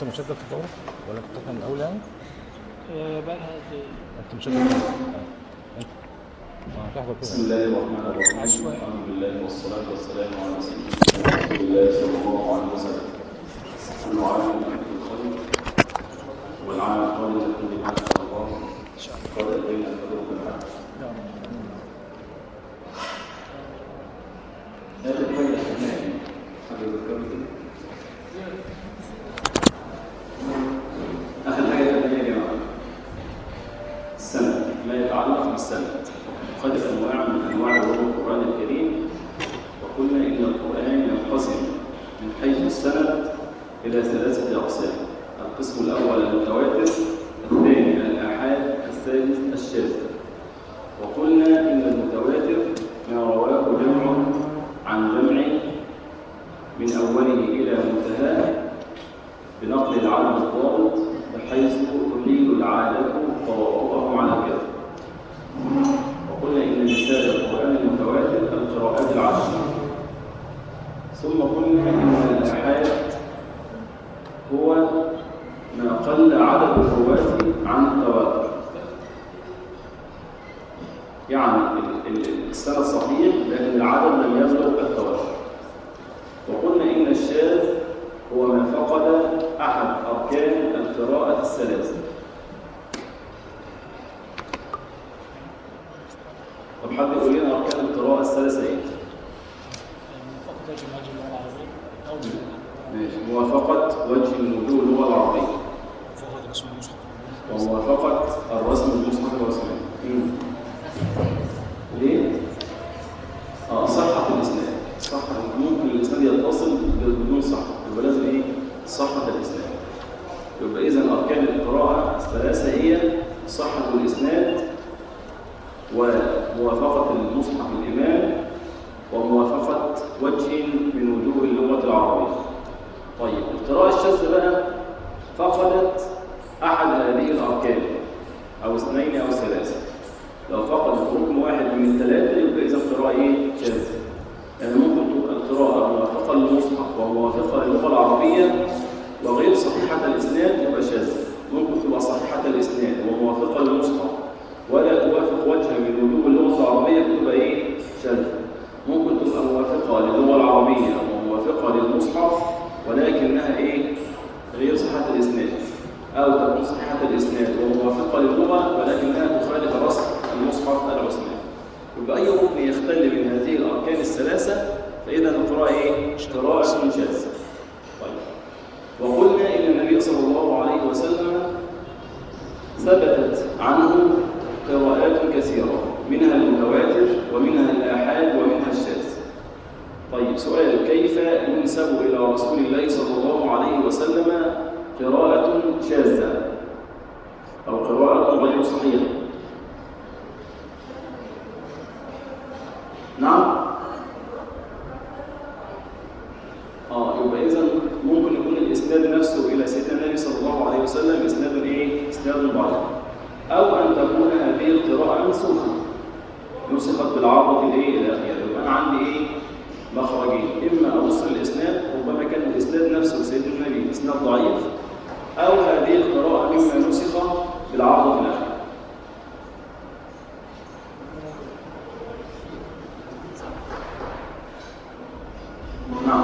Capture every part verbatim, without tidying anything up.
مشدد في الدورة ولا كنت من الأول يعني؟ بقى لها قد ايه؟ أنت مشدد في الدورة. بسم الله الرحمن الرحيم. الحمد لله والصلاة والسلام على رسول الله صلى الله عليه وسلم. كل عام وأنتم بخير والعام القادم يكون بما شاء الله قد أتينا الفضل بالحق. هذا كويس يعني حاجة ذكرت آخر حاجة تانية يا جماعة السند، ما يتعلق بالسند. قد أنواع من أنواع علوم القرآن الكريم، وقلنا إن القرآن ينقسم من حيث السند إلى ثلاثة أقسام. القسم الأول المتواتر، الثاني الآحاد، الثالث الشاذ. وقلنا إن المتواتر ما رواه جمع عن جمع من أوله إلى منتهاه بنقل العدد الضابط بحيث تحيل العادة توافقهم على كذا. وقلنا إن مثال القرآن المتواتر القراءات العشر. ثم قلنا إن الآحاد هو ما قل عدد الرواة عن التواتر، يعني السند صحيح لكن العدد لم يبلغ التواتر. وقلنا إن الشاذ هو ما فقد أحد أركان القراءة الثلاثة. طب حد يقول لنا أركان القراءة الثلاثة إيه؟ موافقة وجه الوجوه اللغة العربية، وموافقة الرسم المصحف الرسمي. ليه؟ آه صحة الإسناد. صحة ممكن الإسناد يتصل بدون صحة، يبقى لازم إيه؟ صحة الإسناد. يبقى إذن أركان القراءة الثلاثة هي صحة الإسناد، وموافقة المصحف الإمام، وموافقة وجه من وجوه اللغة العربية. طيب القراءة الشاذة بقى فقدت أحد هذه الأركان أو اثنين أو ثلاثة. لو فقدت ركن واحد من الثلاثة يبقى إذا القراءة إيه؟ شاذة. يعني ممكن تبقى القراءة موافقة للمصحف وموافقة للغة العربية وغير صحيحة الإسناد يبقى شاذة. ممكن تبقى صحيحة الإسناد وموافقة للمصحف ولا توافق وجه من وجوه اللغة العربية تبقى إيه؟ شاذة. ممكن تبقى موافقة للغة العربية وموافقة للمصحف ولكنها إيه؟ غير صحيحة الإسناد، أو تكون صحيحة الإسناد وموافقة للغة ولكنها تخالف رسم المصحف العثماني. يبقى أي ركن يختل من هذه الأركان الثلاثة فإذا القراءة إيه؟ قراءة شاذة. طيب وقلنا إن النبي صلى الله عليه وسلم ثبتت عنه قراءات كثيرة، منها المتواتر ومنها الآحاد ومنها الشاذ. طيب سؤال: كيف ينسب إلى رسول الله صلى الله عليه وسلم قراءة شاذة أو قراءة غير صحيحة؟ نعم؟ آه يبقى إذن ممكن يكون الإسناد نفسه إلى سيدنا النبي صلى الله عليه وسلم إسناد إيه؟ إسناد ضعيف، أو أن تكون هذه القراءة منسوخة نسخت بالعرض الإيه الأخير. يبقى أنا عندي إيه؟ مخرجين: إما أبص الإسناد ربما كان الإسناد نفسه سيدنا النبي إسناد ضعيف، أو هذه القراءة مما نسخ بالعرض الأخير. نعم.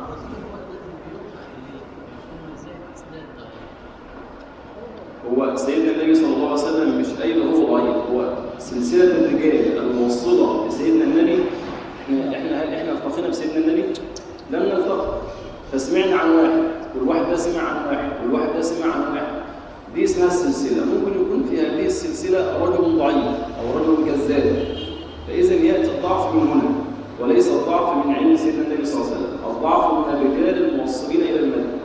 هو سيدنا النبي صلى الله عليه وسلم مش قايل هو ضعيف، هو سلسلة الرجال الموصلة لسيدنا النبي. احنا هل احنا التقينا بسيدنا النبي؟ لم نلتقي، فسمعنا عن واحد والواحد ده سمع عن واحد والواحد ده سمع عن واحد. دي اسمها السلسلة. ممكن يكون في هذه السلسلة رجل ضعيف أو رجل كذاب، فإذا يأتي الضعف من هنا وليس الضعف من عند سيدنا النبي صلى الله عليه وسلم. الضعف من الرجال الموصلين إلى المدينة.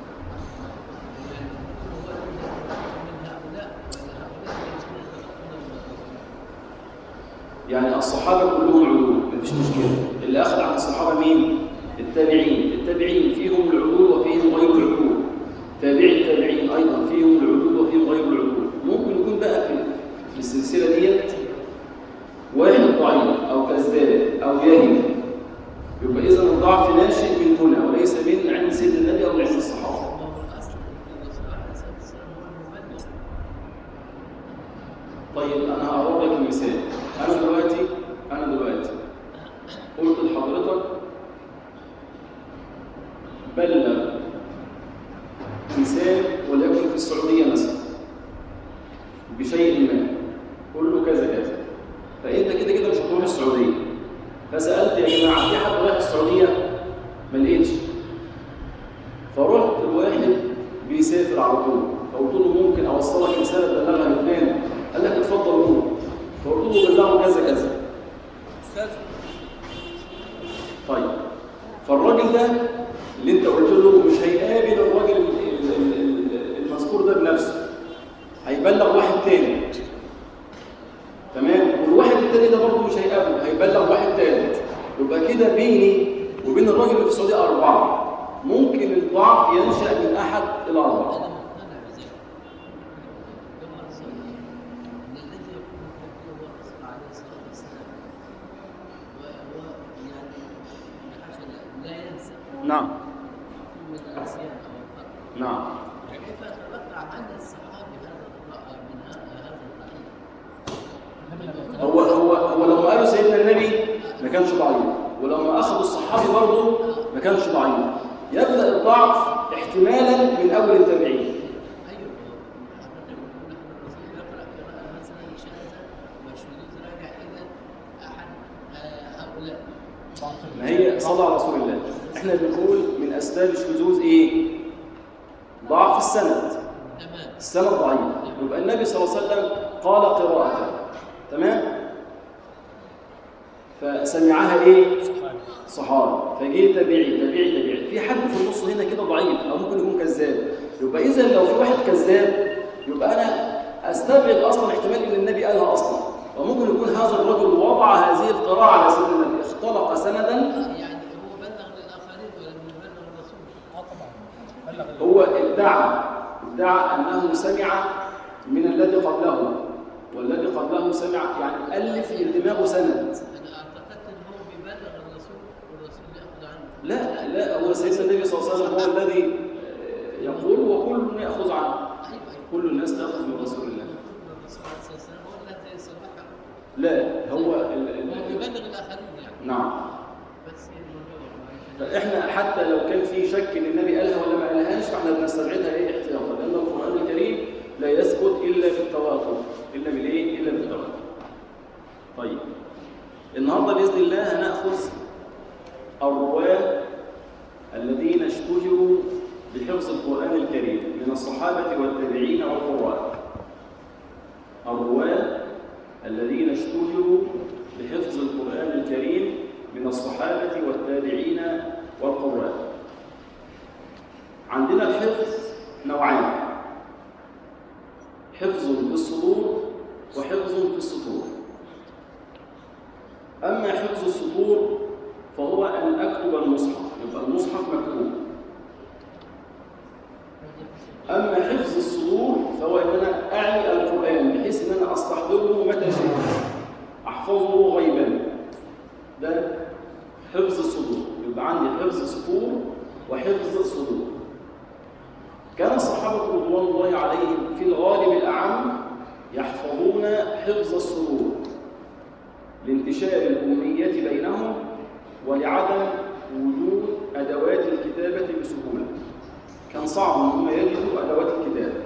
يعني الصحابة كلهم عدول مفيش مشكلة. اللي أخذ عن الصحابة مين؟ التابعين. التابعين فيهم العدول وفيهم غير العدول. تابعي التابعين أيضا فيهم العدول وفيهم غير العدول. ممكن يكون بقى في في السلسلة ديت واحد ضعيف أو كذاب أو يهم، يبقى إذا الضعف ناشئ من هنا وليس من عند سيدنا النبي أو عند الصحابة. طيب انا هقول لك مثال. انا دلوقتي انا دلوقتي قلت لحضرتك بلغ مثال وليكن في السعوديه مثلا بشيء ما، قول له كذا كذا، فانت كده كده مش هتروح السعوديه، فسالت يا جماعه في حد رايح السعوديه؟ ما لقيتش، فرحت لواحد بيسافر على طول، فقلت له ممكن اوصلك رساله تبلغها لفلان؟ قال لك اتفضل قول. فقلت له بلغه كذا كذا. طيب فالراجل ده اللي انت قلت له مش هيقابل الراجل المذكور ده بنفسه، هيبلغ واحد تاني، تمام؟ والواحد التاني ده برضه مش هيقابله، هيبلغ واحد تالت، يبقى كده بيني وبين الراجل اللي في السعوديه اربعه. ممكن الضعف ينشا من احد الاربعه. نعم نعم. كيف اتوقع عن الصحابي هذا من هذا الضعيف؟ هو هو هو لو قالوا سيدنا النبي ما كانش ضعيف، ولما اخذوا الصحابي برضه ما كانش ضعيف. يبدا الضعف احتمالا من اول التابعين. ما هي صلى على رسول الله. احنا بنقول من اسباب الشذوذ ايه؟ ضعف السند. السند ضعيف، يبقى النبي صلى الله عليه وسلم قال قراءة، تمام؟ فسمعها ايه؟ صحابي، فجه تابعي تابعي تابعي، في حد في النص هنا كده ضعيف او ممكن يكون كذاب. يبقى اذا لو في واحد كذاب يبقى انا استبعد اصلا احتمال ان النبي قالها اصلا، وممكن يكون هذا الرجل وضع هذه القراءة على سيدنا النبي، اختلق سندا. يعني هو بلغ للاخرين ولم يبلغ الرسول. اه طبعا بلغ. هو ادعى ادعى انه سمع من الذي قبله، والذي قبله سمع، يعني الف في دماغه سند. انا اعتقدت ان هو بيبلغ الرسول والرسول ياخذ عنه. لا لا، هو سيدنا النبي صلى الله عليه وسلم هو الذي يقول وكل ياخذ عنه. كل الناس تاخذ من رسول الله. الرسول صلى الله عليه وسلم هو الذي صلحه. لا هو ال ال هو بيبلغ الاخرين يعني. نعم. بس فاحنا حتى لو كان في شك ان النبي قالها ولا ما قالهاش فاحنا بنستبعدها ايه احتياطا، لان القران الكريم لا يثبت الا بالتواتر، الا بالايه؟ الا بالتواتر. طيب النهارده باذن الله هناخذ الرواه الذين اشتهروا بحفظ القران الكريم من الصحابه والتابعين والقراء. الرواه الذين اشتهروا بحفظ القران الكريم من الصحابة والتابعين والقراء. عندنا الحفظ نوعان: حفظ في الصدور وحفظ في السطور. أما حفظ السطور فهو أن أكتب المصحف، يبقى المصحف مكتوب. أما حفظ الصدور فهو أن أنا أعي القرآن بحيث أن أنا أستحضره متى شئت، أحفظه غيبا. ده حفظ الصدور. يبقى عندي حفظ سطور وحفظ صدور. كان الصحابة رضوان الله عليهم في الغالب الأعم يحفظون حفظ الصدور لانتشار الأمية بينهم ولعدم وجود أدوات الكتابة بسهولة. كان صعب أن هم يجدوا أدوات الكتابة،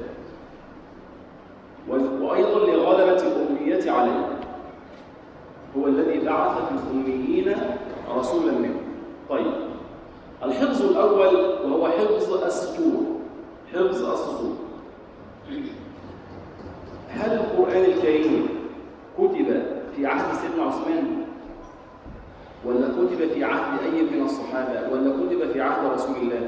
وأيضا لغلبة الأمية عليهم. هو الذي بعث في الأميين رسولا منهم. طيب الحفظ الأول وهو حفظ السطور. حفظ السطور، هل القرآن الكريم كتب في عهد سيدنا عثمان ولا كتب في عهد أي من الصحابة ولا كتب في عهد رسول الله؟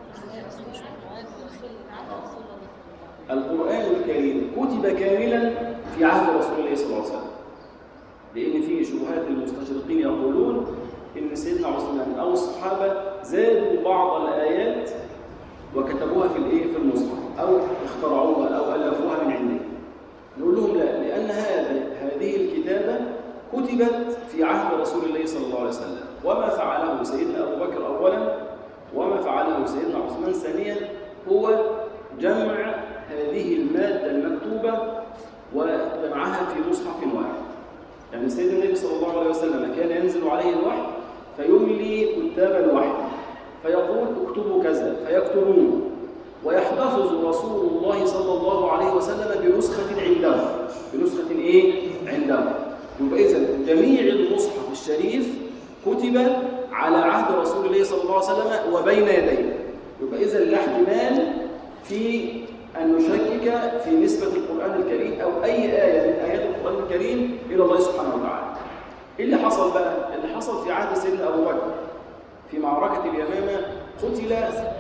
القرآن الكريم كتب كاملا في عهد رسول الله صلى الله عليه وسلم، لأن في شبهات المستشرقين يقولون إن سيدنا عثمان أو الصحابة زادوا بعض الآيات وكتبوها في الإيه؟ في المصحف، أو اخترعوها أو ألفوها من عندهم. نقول لهم لا، لأن هذا هذه الكتابة كتبت في عهد رسول الله صلى الله عليه وسلم، وما فعله سيدنا أبو بكر أولا وما فعله سيدنا عثمان ثانيا هو جمع هذه المادة المكتوبة وجمعها في مصحف واحد. يعني سيدنا النبي صلى الله عليه وسلم كان ينزل عليه الوحي فيملي كتاب الوحي فيقول اكتبوا كذا فيكتبون، ويحتفظ رسول الله صلى الله عليه وسلم بنسخة عنده بنسخة ايه؟ عنده. يبقى إذا جميع المصحف الشريف كتب على عهد رسول الله صلى الله عليه وسلم وبين يديه. يبقى إذا لا احتمال في أن نشكك في نسبة القرآن الكريم أو أي آية من آيات القرآن الكريم إلى الله سبحانه وتعالى. إيه اللي حصل بقى؟ اللي حصل في عهد سيدنا أبو بكر في معركة اليمامة قتل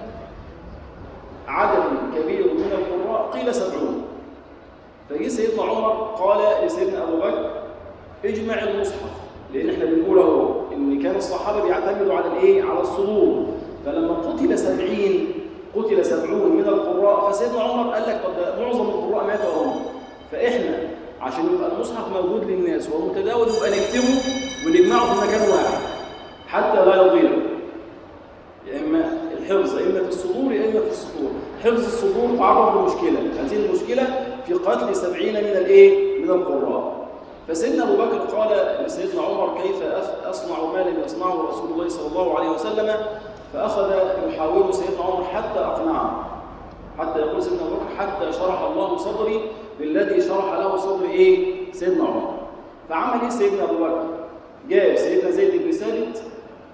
عدد كبير من القراء، قيل سبعون. فجي سيدنا عمر قال لسيدنا أبو بكر اجمع المصحف، لأن احنا بنقول اهو إن كان الصحابة بيعتمدوا على الإيه؟ على الصدور. فلما قتل سبعين قتل سبعون من القراء، فسيدنا عمر قال لك طب معظم القراء ماتوا اهو، فإحنا عشان يبقى المصحف موجود للناس ومتداول يبقى نكتبه ونجمعه في مكان واحد حتى لا يضيع. يا إما الحفظ إما في الصدور يا إما في السطور. حفظ الصدور تعرض لمشكلة، هذه المشكلة في قتل سبعين من الإيه؟ من القراء. فسيدنا أبو بكر قال لسيدنا عمر كيف أصنع ما لم يصنعه رسول الله صلى الله عليه وسلم، فأخذ يحاول سيدنا عمر حتى أقنعه، حتى يقول سيدنا أبو بكر حتى شرح الله صدري بالذي شرح له صدر إيه؟ سيدنا عمر. فعمل إيه سيدنا أبو بكر؟ جاب سيدنا زيد بن ثابت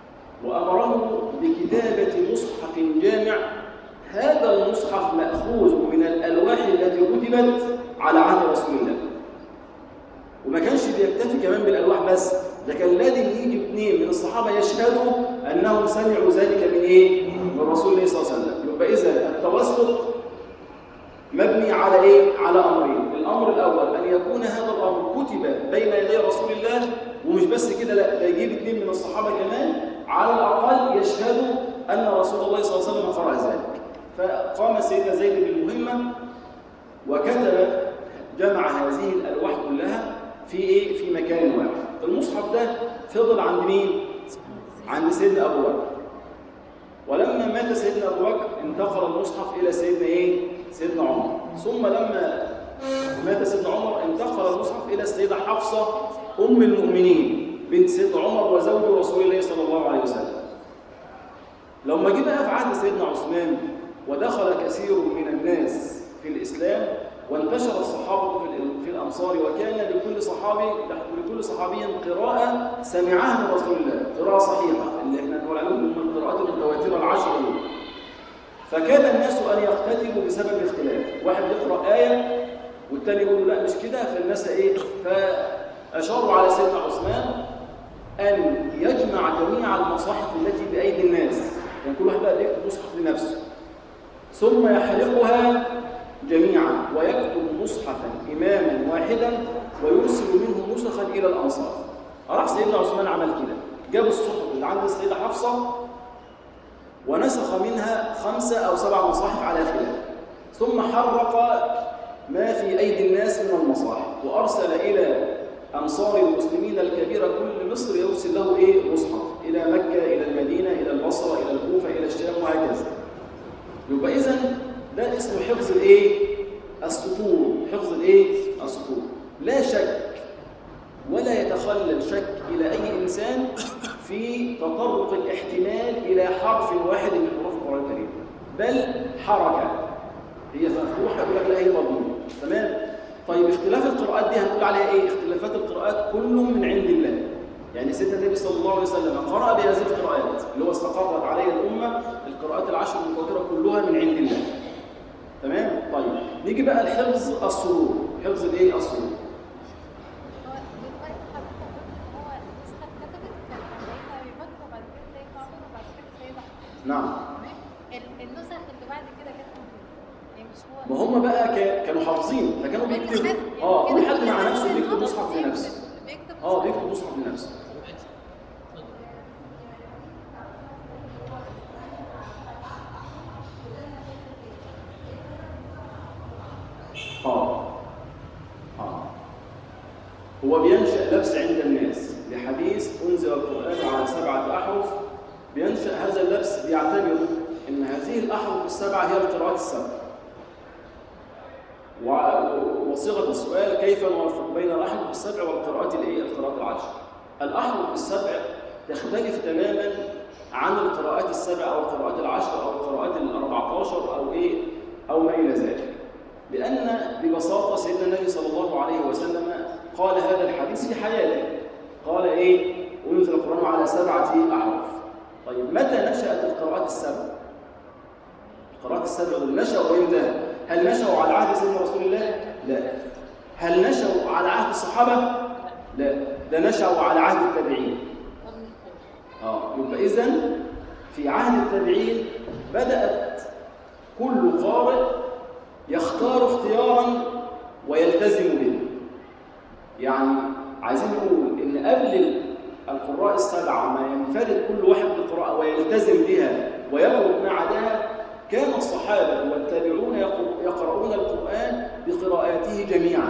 وأمره بكتابة مصحف جامع. هذا المصحف مأخوذ من الألواح التي كتبت على عهد رسول الله، وما كانش بيكتفي كمان بالألواح بس، ده كان لازم يجي اثنين من الصحابة يشهدوا أنهم سمعوا ذلك من إيه؟ من رسول الله صلى الله عليه وسلم. يبقى إذا التوسط مبني على إيه؟ على أمرين. الأمر الأول أن يكون هذا الأمر كتب بين يدي رسول الله، ومش بس كده، لا، ده يجيب اثنين من الصحابة كمان على الأقل يشهدوا أن رسول الله صلى الله عليه وسلم قرأ ذلك. فقام سيدنا زيد بالمهمة وكتب جمع هذه الألواح كلها في إيه؟ في مكان واحد. المصحف ده فضل عند مين؟ عند سيدنا أبو بكر. ولما مات سيدنا أبو بكر انتقل المصحف إلى سيدنا إيه؟ سيدنا عمر. ثم لما مات سيدنا عمر انتقل المصحف إلى السيدة حفصة أم المؤمنين بنت سيدنا عمر وزوج رسول الله صلى الله عليه وسلم. لما جه بقى في عهد سيدنا عثمان ودخل كثير من الناس في الإسلام وانتشر الصحابة في الأمصار، وكان لكل صحابي لكل صحابي قراءة سمعها من رسول الله، قراءة صحيحة اللي احنا نقول عليهم من القراءات المتواترة العشر دول. فكان الناس أن يقتتلوا بسبب الاختلاف، واحد يقرأ آية والتاني يقول لا مش كده، فالناس إيه؟ فأشاروا على سيدنا عثمان أن يجمع جميع المصاحف التي بأيدي الناس، يعني كل واحد بقى يكتب مصحف لنفسه ثم يحرقها جميعا ويكتب مصحفا إماما واحدا ويرسل منه نسخا إلى الأنصار. راح سيدنا عثمان عمل كده، جاب الصحف اللي عند السيدة حفصة ونسخ منها خمسة أو سبع مصاحف على خلاف، ثم حرق ما في أيدي الناس من المصاحف وأرسل إلى أمصار المسلمين الكبيرة كل مصر يرسل له إيه؟ مصحف إلى مكة، إلى المدينة، إلى البصرة، إلى الكوفة، إلى الشام، وهكذا. يبقى إذن ده اسمه حفظ الإيه؟ السطور، حفظ الإيه؟ السطور. لا شك ولا يتخلل شك إلى أي إنسان في تطرق الاحتمال إلى حرف واحد من حروف القرآن الكريم، بل حركة هي مفتوحة يقول لك لا هي مضمومة. تمام؟ طيب اختلاف القراءات دي هنقول عليها إيه؟ اختلافات القراءات كل من عند الله. يعني سيدنا النبي صلى الله عليه وسلم قرأ بهذه القراءات اللي هو استقرت عليه الأمة، القراءات العشر المتواترة كلها من عند الله. تمام؟ طيب نيجي بقى لحفظ الصدور. حفظ الايه؟ الصدور. نعم. النسخ اللي بعد كده كانت يعني مش هو، ما هم بقى كانوا حافظين فكانوا بيكتبوا. اه كل حد مع نفسه بيكتب مصحف لنفسه. اه بيكتب مصحف لنفسه. اه اه هو بينشأ لبس عند الناس لحديث أنزل القرآن على سبعة أحرف. بينشأ هذا اللبس بيعتبر أن هذه الأحرف السبعة هي القراءات السبع، وصيغة السؤال كيف نوفق بين الأحرف السبع والقراءات الإيه؟ القراءات العشر. الأحرف السبع تختلف تماما عن القراءات السبع أو القراءات العشر أو القراءات الأربعة عشر أو إيه أو ما إلى ذلك، لأن ببساطة سيدنا النبي صلى الله عليه وسلم قال هذا الحديث في حياته، قال إيه؟ وينزل القرآن على سبعة أحرف. طيب متى نشأت القراءات السبع؟ القراءات السبع دول نشأوا إمتى؟ هل نشأوا على عهد سيدنا رسول الله؟ لا. هل نشأوا على عهد الصحابة؟ لا، ده نشأوا على عهد التابعين. اه يبقى إذن في عهد التابعين بدأت كل قارئ يختار اختيارا ويلتزم به. يعني عايزين نقول إن قبل القراء السبعة ما ينفرد كل واحد بالقراءة ويلتزم بها ويقرأ ما عداها، كان الصحابة والتابعون يقرؤون القرآن بقراءاته جميعا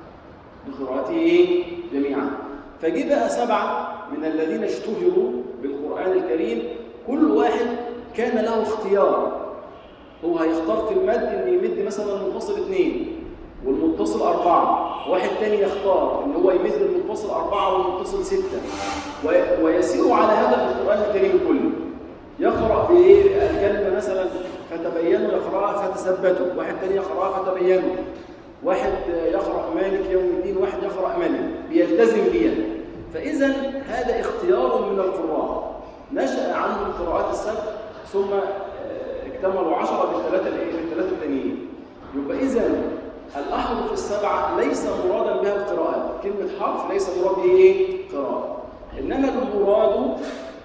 بقراءاته جميعا فجاء بقى سبعة من الذين اشتهروا بالقرآن الكريم، كل واحد كان له اختيار. هو هيختار في المد ان يمد مثلا المنفصل اثنين والمتصل أربعة، واحد تاني يختار ان هو يمد المنفصل أربعة والمتصل ستة، ويسير على هذا في القرآن الكريم كله. يقرأ بإيه الكلمة مثلا فتبينوا يقرأها فتثبتوا، واحد تاني يقرأها فتبينوا، واحد يقرأ مالك يوم الدين، واحد يقرأ مالك، بيلتزم بيها. فإذا هذا اختيار من القراء نشأ عنه القراءات السبع ثم اكتملوا عشرة بالثلاثة بالثلاثة التانيين. يبقى إذا الأحرف السبعة ليس مرادا بها القراءات، كلمة حرف ليس مراد به إيه؟ قراءة، إنما المراد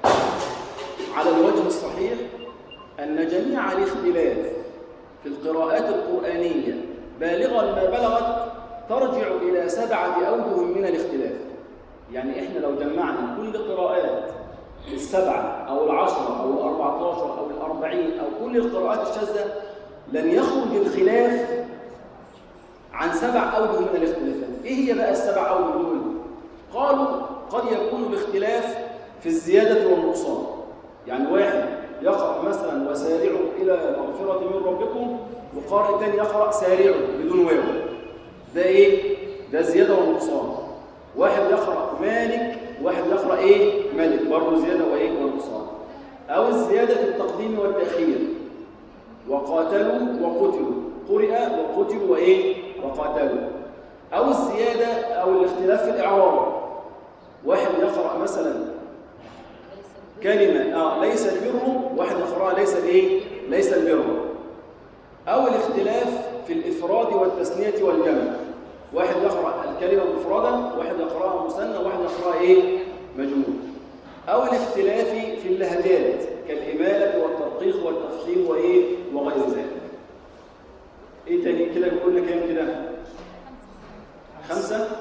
على الوجه الصحيح أن جميع الاختلاف في القراءات القرآنية بالغا ما بلغت ترجع إلى سبعة أوجه من الاختلاف. يعني إحنا لو جمعنا كل قراءات السبعة أو العشرة أو الأربعة عشر أو الأربعين أو كل القراءات الشاذة لن يخرج الخلاف عن سبع أوجه من الاختلافات. إيه هي بقى السبع أوجه دول؟ قالوا قد يكون الاختلاف في الزيادة والنقصان. يعني واحد يقرأ مثلا وسارعوا إلى مغفرة من ربكم، وقارئ تاني يقرأ سارعوا بدون واو، ده إيه؟ ده زيادة والنقصان. واحد يقرأ مالك، واحد يقرأ إيه؟ ملك، برضه زيادة وإيه؟ ونقصان. أو الزيادة في التقديم والتأخير، وقاتلوا وقتلوا، قرئ وقتلوا وإيه؟ وقاتلوا. أو الزيادة أو الاختلاف في الإعراب، واحد يقرأ مثلا كلمة آه ليس البر، واحد يقرأ ليس الإيه؟ ليس البر. أو الاختلاف في الإفراد والتثنية والجمع، واحد يقرأ الكلمة مفردا، واحد يقرأها مثنى، واحد يقرأها إيه؟ مجموع. أو الاختلاف في اللهجات كالإمالة والترقيق والتفخيم وإيه؟ وغير ذلك. إيه تاني كده بيقول لك كام كده؟ خمسة؟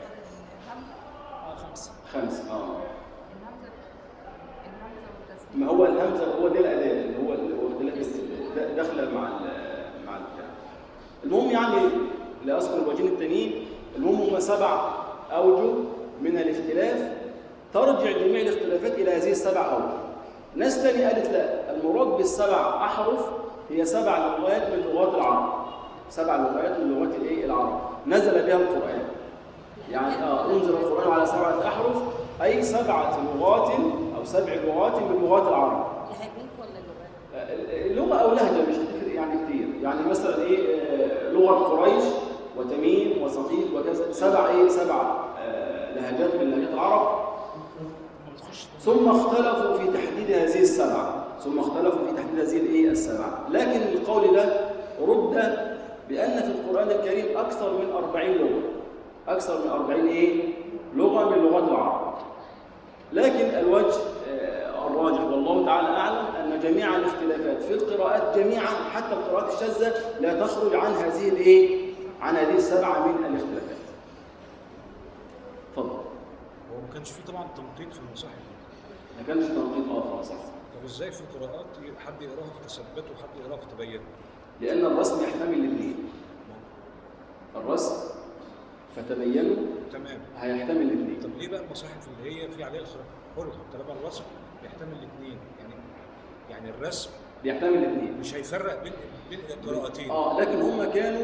خمسة خمسة آه ما هو الهمزة هو ده الأداة اللي هو اختلاف داخله مع مع البتاع. المهم يعني لا أذكر الوجهين التانيين، المهم هم سبع أوجه من الاختلاف ترجع جميع الاختلافات إلى هذه السبع أوجه. ناس تاني قالت لا، المراد بالسبع أحرف هي سبع لغات من لغات العرب، سبع لغات من لغات الايه؟ العرب نزل بها القرآن. يعني اه انزل القرآن على سبعة أحرف، أي سبعة لغات أو سبع لغات من لغات العرب. لهجات ولا لغات؟ لغة أو لهجة مش هتفرق يعني كتير. يعني مثلا إيه آه لغة قريش وتميم وسقيف وكذا، سبع إيه سبع آه لهجات من لهجات العرب. ثم اختلفوا في تحديد هذه السبعة، ثم اختلفوا في تحديد هذه الإيه السبعة. لكن القول ده رد بأن في القرآن الكريم أكثر من أربعين لغة، أكثر من أربعين إيه لغة من لغات العرب. لكن الوجه الراجح والله تعالى أعلم أن جميع الاختلافات في القراءات جميعا حتى القراءات الشاذة لا تخرج عن هذه الإيه عن هذه السبعة من الاختلافات. اتفضل. هو ما كانش فيه طبعا تنقيط في المصاحف. ما كانش تنقيط اه في المصاحف. طب ازاي في القراءات حد يقراها في تثبت وحد يقراها في تبين؟ لأن الرسم يحتمل الاثنين. الرسم فتبينوا تمام هيحتمل الاثنين. طب ليه بقى المصاحف اللي هي في عليها حرف طالما الرسم يحتمل الاثنين؟ يعني يعني الرسم بيحتمل الاثنين، مش هيفرق بين بين القراءتين. اه لكن هم كانوا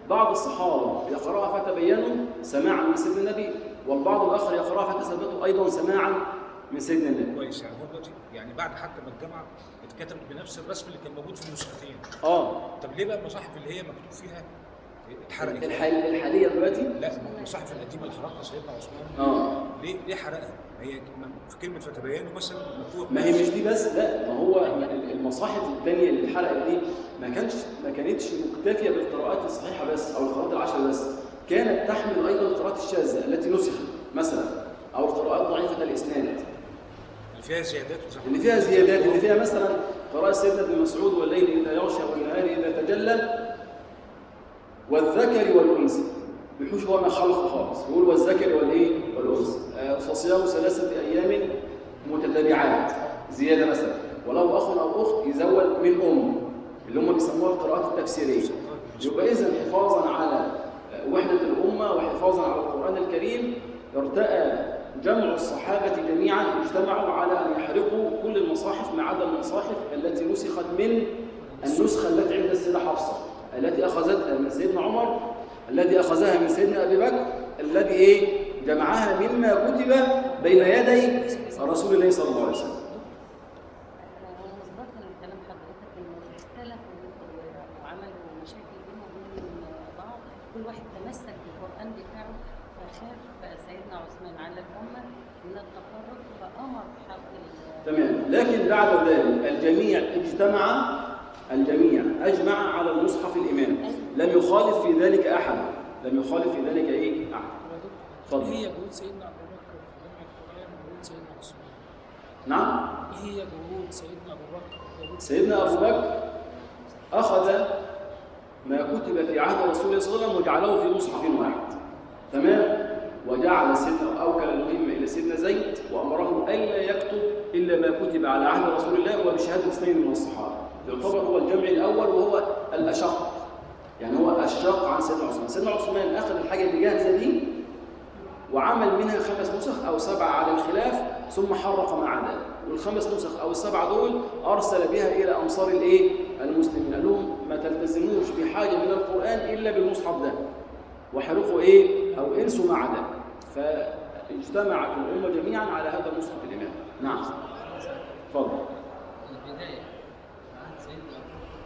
بعض الصحابة يقرأها فتبينوا سماعا من سيدنا النبي، والبعض الآخر يقرأها فتثبتوا أيضا سماعا من سيدنا النبي. كويس. يعني هو دلوقتي يعني بعد حتى ما الجامعه اتكتبت بنفس الرسم اللي كان موجود في النسختين. اه طب ليه بقى المصاحف اللي هي مكتوب فيها اتحرقت؟ الحال الحالية دلوقتي لا، المصاحف القديمه اللي حرقها سيدنا عثمان اه ليه ليه حرقها؟ هي في كلمه فتبينوا مثلا مكتوب. ما هي مش دي بس، لا، ما هو المصاحف الثانيه اللي اتحرقت دي ما كانش ما كانتش مكتفيه بالقراءات الصحيحه بس او القراءات العشره بس، كانت تحمل ايضا القراءات الشاذه التي نسخت مثلا، او القراءات ضعيفه الاسناد اللي فيها زيادات وزحمة. اللي فيها زيادات اللي فيها مثلا قراءه سيدنا ابن مسعود والليل اذا يغشى والنهار اذا تجلى والذكر والانثى، بيحوش هو ما خلق خالص، يقول والذكر والايه والانثى، آه فصيام ثلاثه ايام متتابعات زياده مثلا، ولو اخ او اخت يزود من ام، اللي هم بيسموها القراءات التفسيريه. يبقى اذا حفاظا على وحده الامه وحفاظا على القران الكريم ارتأى جمع الصحابه جميعا اجتمعوا على ان يحرقوا كل المصاحف ما عدا المصاحف التي نسخت من النسخه التي عند السيده حفصه، التي اخذتها من سيدنا عمر، الذي اخذها من سيدنا ابي بكر، الذي ايه جمعها مما كتب بين يدي رسول الله صلى الله عليه وسلم. مصداقا لكلام حضرتك انه اختلفوا وعملوا مشاكل بينهم وبين بعض، كل واحد تمسك بالقران بتاعه، فخاف سيدنا عثمان على الامه من التفرق فامر بحرق. تمام. لكن بعد ذلك الجميع اجتمع، الجميع اجمع على المصحف الامام، لم يخالف في ذلك احد، لم يخالف في ذلك ايه احد. اتفضل. هي جهود سيدنا ابو بكر في جمع القران وجهود سيدنا عثمان؟ نعم. ايه هي جهود سيدنا ابو بكر؟ جهود سيدنا ابو بكر اخذ ما كتب في عهد رسول الله صلى الله عليه وسلم وجعله في مصحف واحد، تمام، وجعل سيدنا اوكل المهمه الى سيدنا زيد وامره الا يكتب الا ما كتب على عهد رسول الله وبشهاده اثنين من الصحابه. يعتبر هو الجمع الاول وهو الاشق، يعني هو اشق عن سيدنا عثمان. سيدنا عثمان اخذ الحاجه اللي جاهزه دي وعمل منها خمس نسخ او سبعه على الخلاف، ثم حرق مع ذلك، والخمس نسخ او السبعه دول ارسل بها الى امصار الايه المسلمين، قال لهم ما تلتزموش بحاجه من القران الا بالمصحف ده، وحرقوا ايه او انسوا مع ذلك. فاجتمعت الامه جميعا على هذا المصحف الامام. نعم اتفضل. البداية عن سيدنا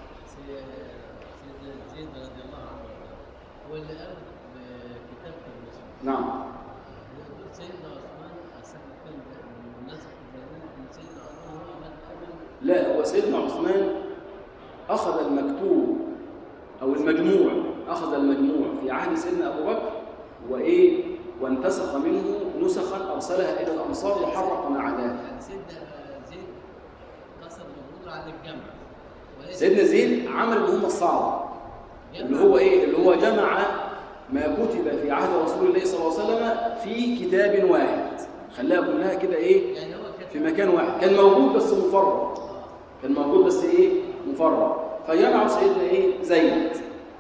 سيدنا زيد رضي الله عنه هو اللي قال بكتابة المصحف. نعم. سيدنا عثمان أسمى كلمة نسخ من سيدنا عثمان هو عمل أول. لا، هو سيدنا عثمان أخذ المكتوب أو المجموع، أخذ المجموع في عهد سيدنا أبو بكر وإيه وانتسخ منه نسخا أرسلها إلى الأمصار وحرق مع ذلك. يعني سيدنا زيد قصد القدرة على الجمع. سيدنا زيد عمل المهمة الصعبة اللي هو إيه؟ اللي هو جمع ما كتب في عهد رسول الله صلى الله عليه وسلم في كتاب واحد، خلاها كلها كده إيه؟ يعني هو في مكان واحد، كان موجود بس مفرط، كان موجود بس إيه؟ مفرط، فجمعوا سيدنا إيه؟ زيد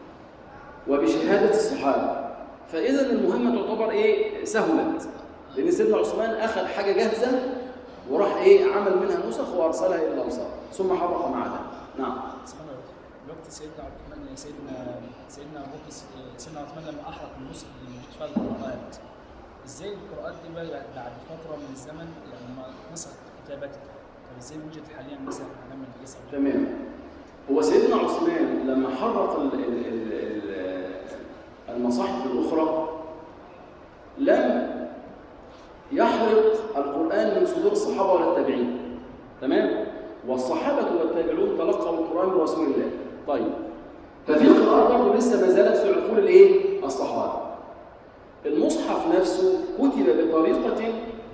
وبشهادة الصحابة. فإذا المهمة تعتبر إيه؟ سهلت، لأن سيدنا عثمان أخذ حاجة جاهزة وراح إيه؟ عمل منها نسخ وأرسلها إلى الأمصار ثم حرق مع ذلك. نعم. دلوقتي سيدنا عثمان سيدنا سيدنا ابو بكر سيدنا عثمان لما احرق النسخ اللي موجود فيها القراءات، ازاي القراءات دي بقى بعد فتره من الزمن لما نسخ كتابتها، طب ازاي وجدت حاليا مثلا امام الجسم؟ تمام. هو سيدنا عثمان لما حرق ال ال ال ال المصاحف الاخرى لم يحرق القران من صدور الصحابه ولا التابعين، تمام؟ والصحابه والتابعون تلقوا القران من رسول الله. طيب، ففي قراءات برضه لسه ما زالت في عقول الايه؟ الصحابه. المصحف نفسه كتب بطريقه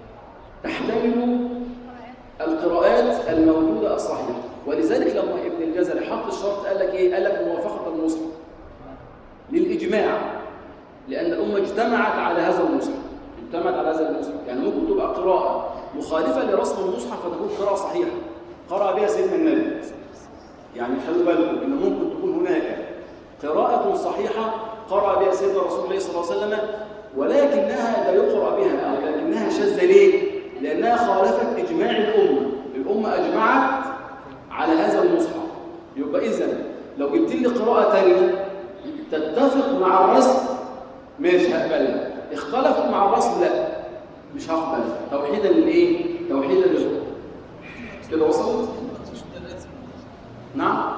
تحتمل القراءات الموجوده الصحيحه، ولذلك لما ابن الجزري حط الشرط قال لك ايه؟ قال لك موافقه المصحف للاجماع، لان الامه اجتمعت على هذا المصحف، اجتمعت على هذا المصحف، يعني ممكن تبقى قراءه مخالفه لرسم المصحف فتكون قراءه صحيحه قرأ بها سيدنا النبي. يعني خلوا بالكم ان ممكن تكون هناك قراءه صحيحه قرأ بها سيدنا رسول الله صلى الله عليه وسلم ولكنها لا يقرأ بها او لكنها شاذه. ليه؟ لانها خالفت اجماع الامه، الامه اجمعت على هذا المصحف. يبقى اذا لو جبت لي قراءه ثانيه تتفق مع الرسم ماشي هقبلها، اختلفت مع الرسم لا مش هقبلها. توحيدا للايه؟ توحيدا للرسم. كده وصلت؟ نعم.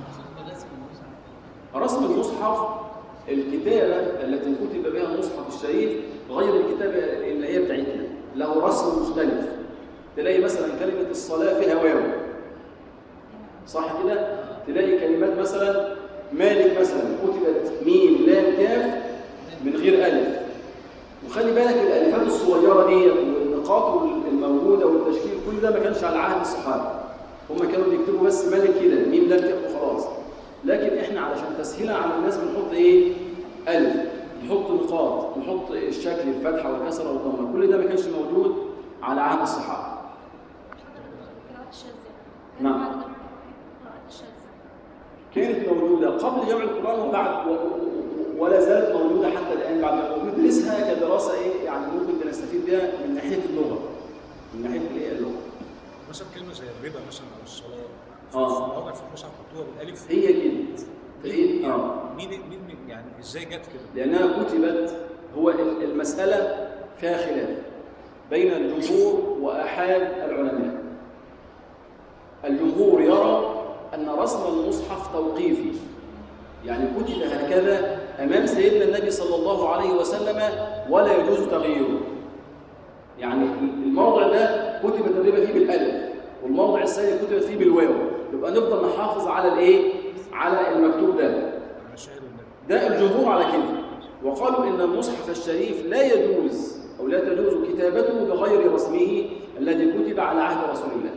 رسم المصحف الكتابة التي كتب بها المصحف الشريف غير الكتابة اللي هي بتاعتنا، له رسم مختلف. تلاقي مثلا كلمة الصلاة فيها واو، صح كده؟ تلاقي كلمات مثلا مالك مثلا كتبت ميم لام كاف من غير ألف. وخلي بالك الألفات الصغيرة دي والنقاط الموجودة والتشكيل كل ده ما كانش على عهد الصحابة، هم كانوا بيكتبوا بس مالك كده ميم لام كاف وخلاص. لكن احنا علشان تسهيلها على الناس بنحط ايه؟ ألف، نحط نقاط، نحط الشكل الفتحة والكسرة والضمة، كل ده ما كانش موجود على عهد الصحابة. قراءة الشاذة. نعم. قراءة الشاذة. كانت موجودة قبل جمع القرآن وبعد ولا زالت موجودة حتى الآن بعد ما ندرسها كدراسة ايه يعني ممكن نستفيد بها من ناحية اللغة، من ناحية الايه اللغة. مثلا كلمه زي الربا مثلا او الصلاه آه. في مواضع في المصحف مكتوبه بالالف. هي كده. مين اه مين مين يعني ازاي جت كده؟ لأنها كتبت، هو المسألة فيها خلاف بين الجمهور وأحاد العلماء. الجمهور يرى أن رسم المصحف توقيفي، يعني كتب هكذا أمام سيدنا النبي صلى الله عليه وسلم ولا يجوز تغييره. يعني الموضع ده كتبت الربا فيه بالألف والموضع الثاني كتبت فيه بالواو، يبقى نفضل نحافظ على الايه؟ على المكتوب ده. ده الجمهور على كده، وقالوا إن المصحف الشريف لا يجوز أو لا تجوز كتابته بغير رسمه الذي كتب على عهد رسول الله.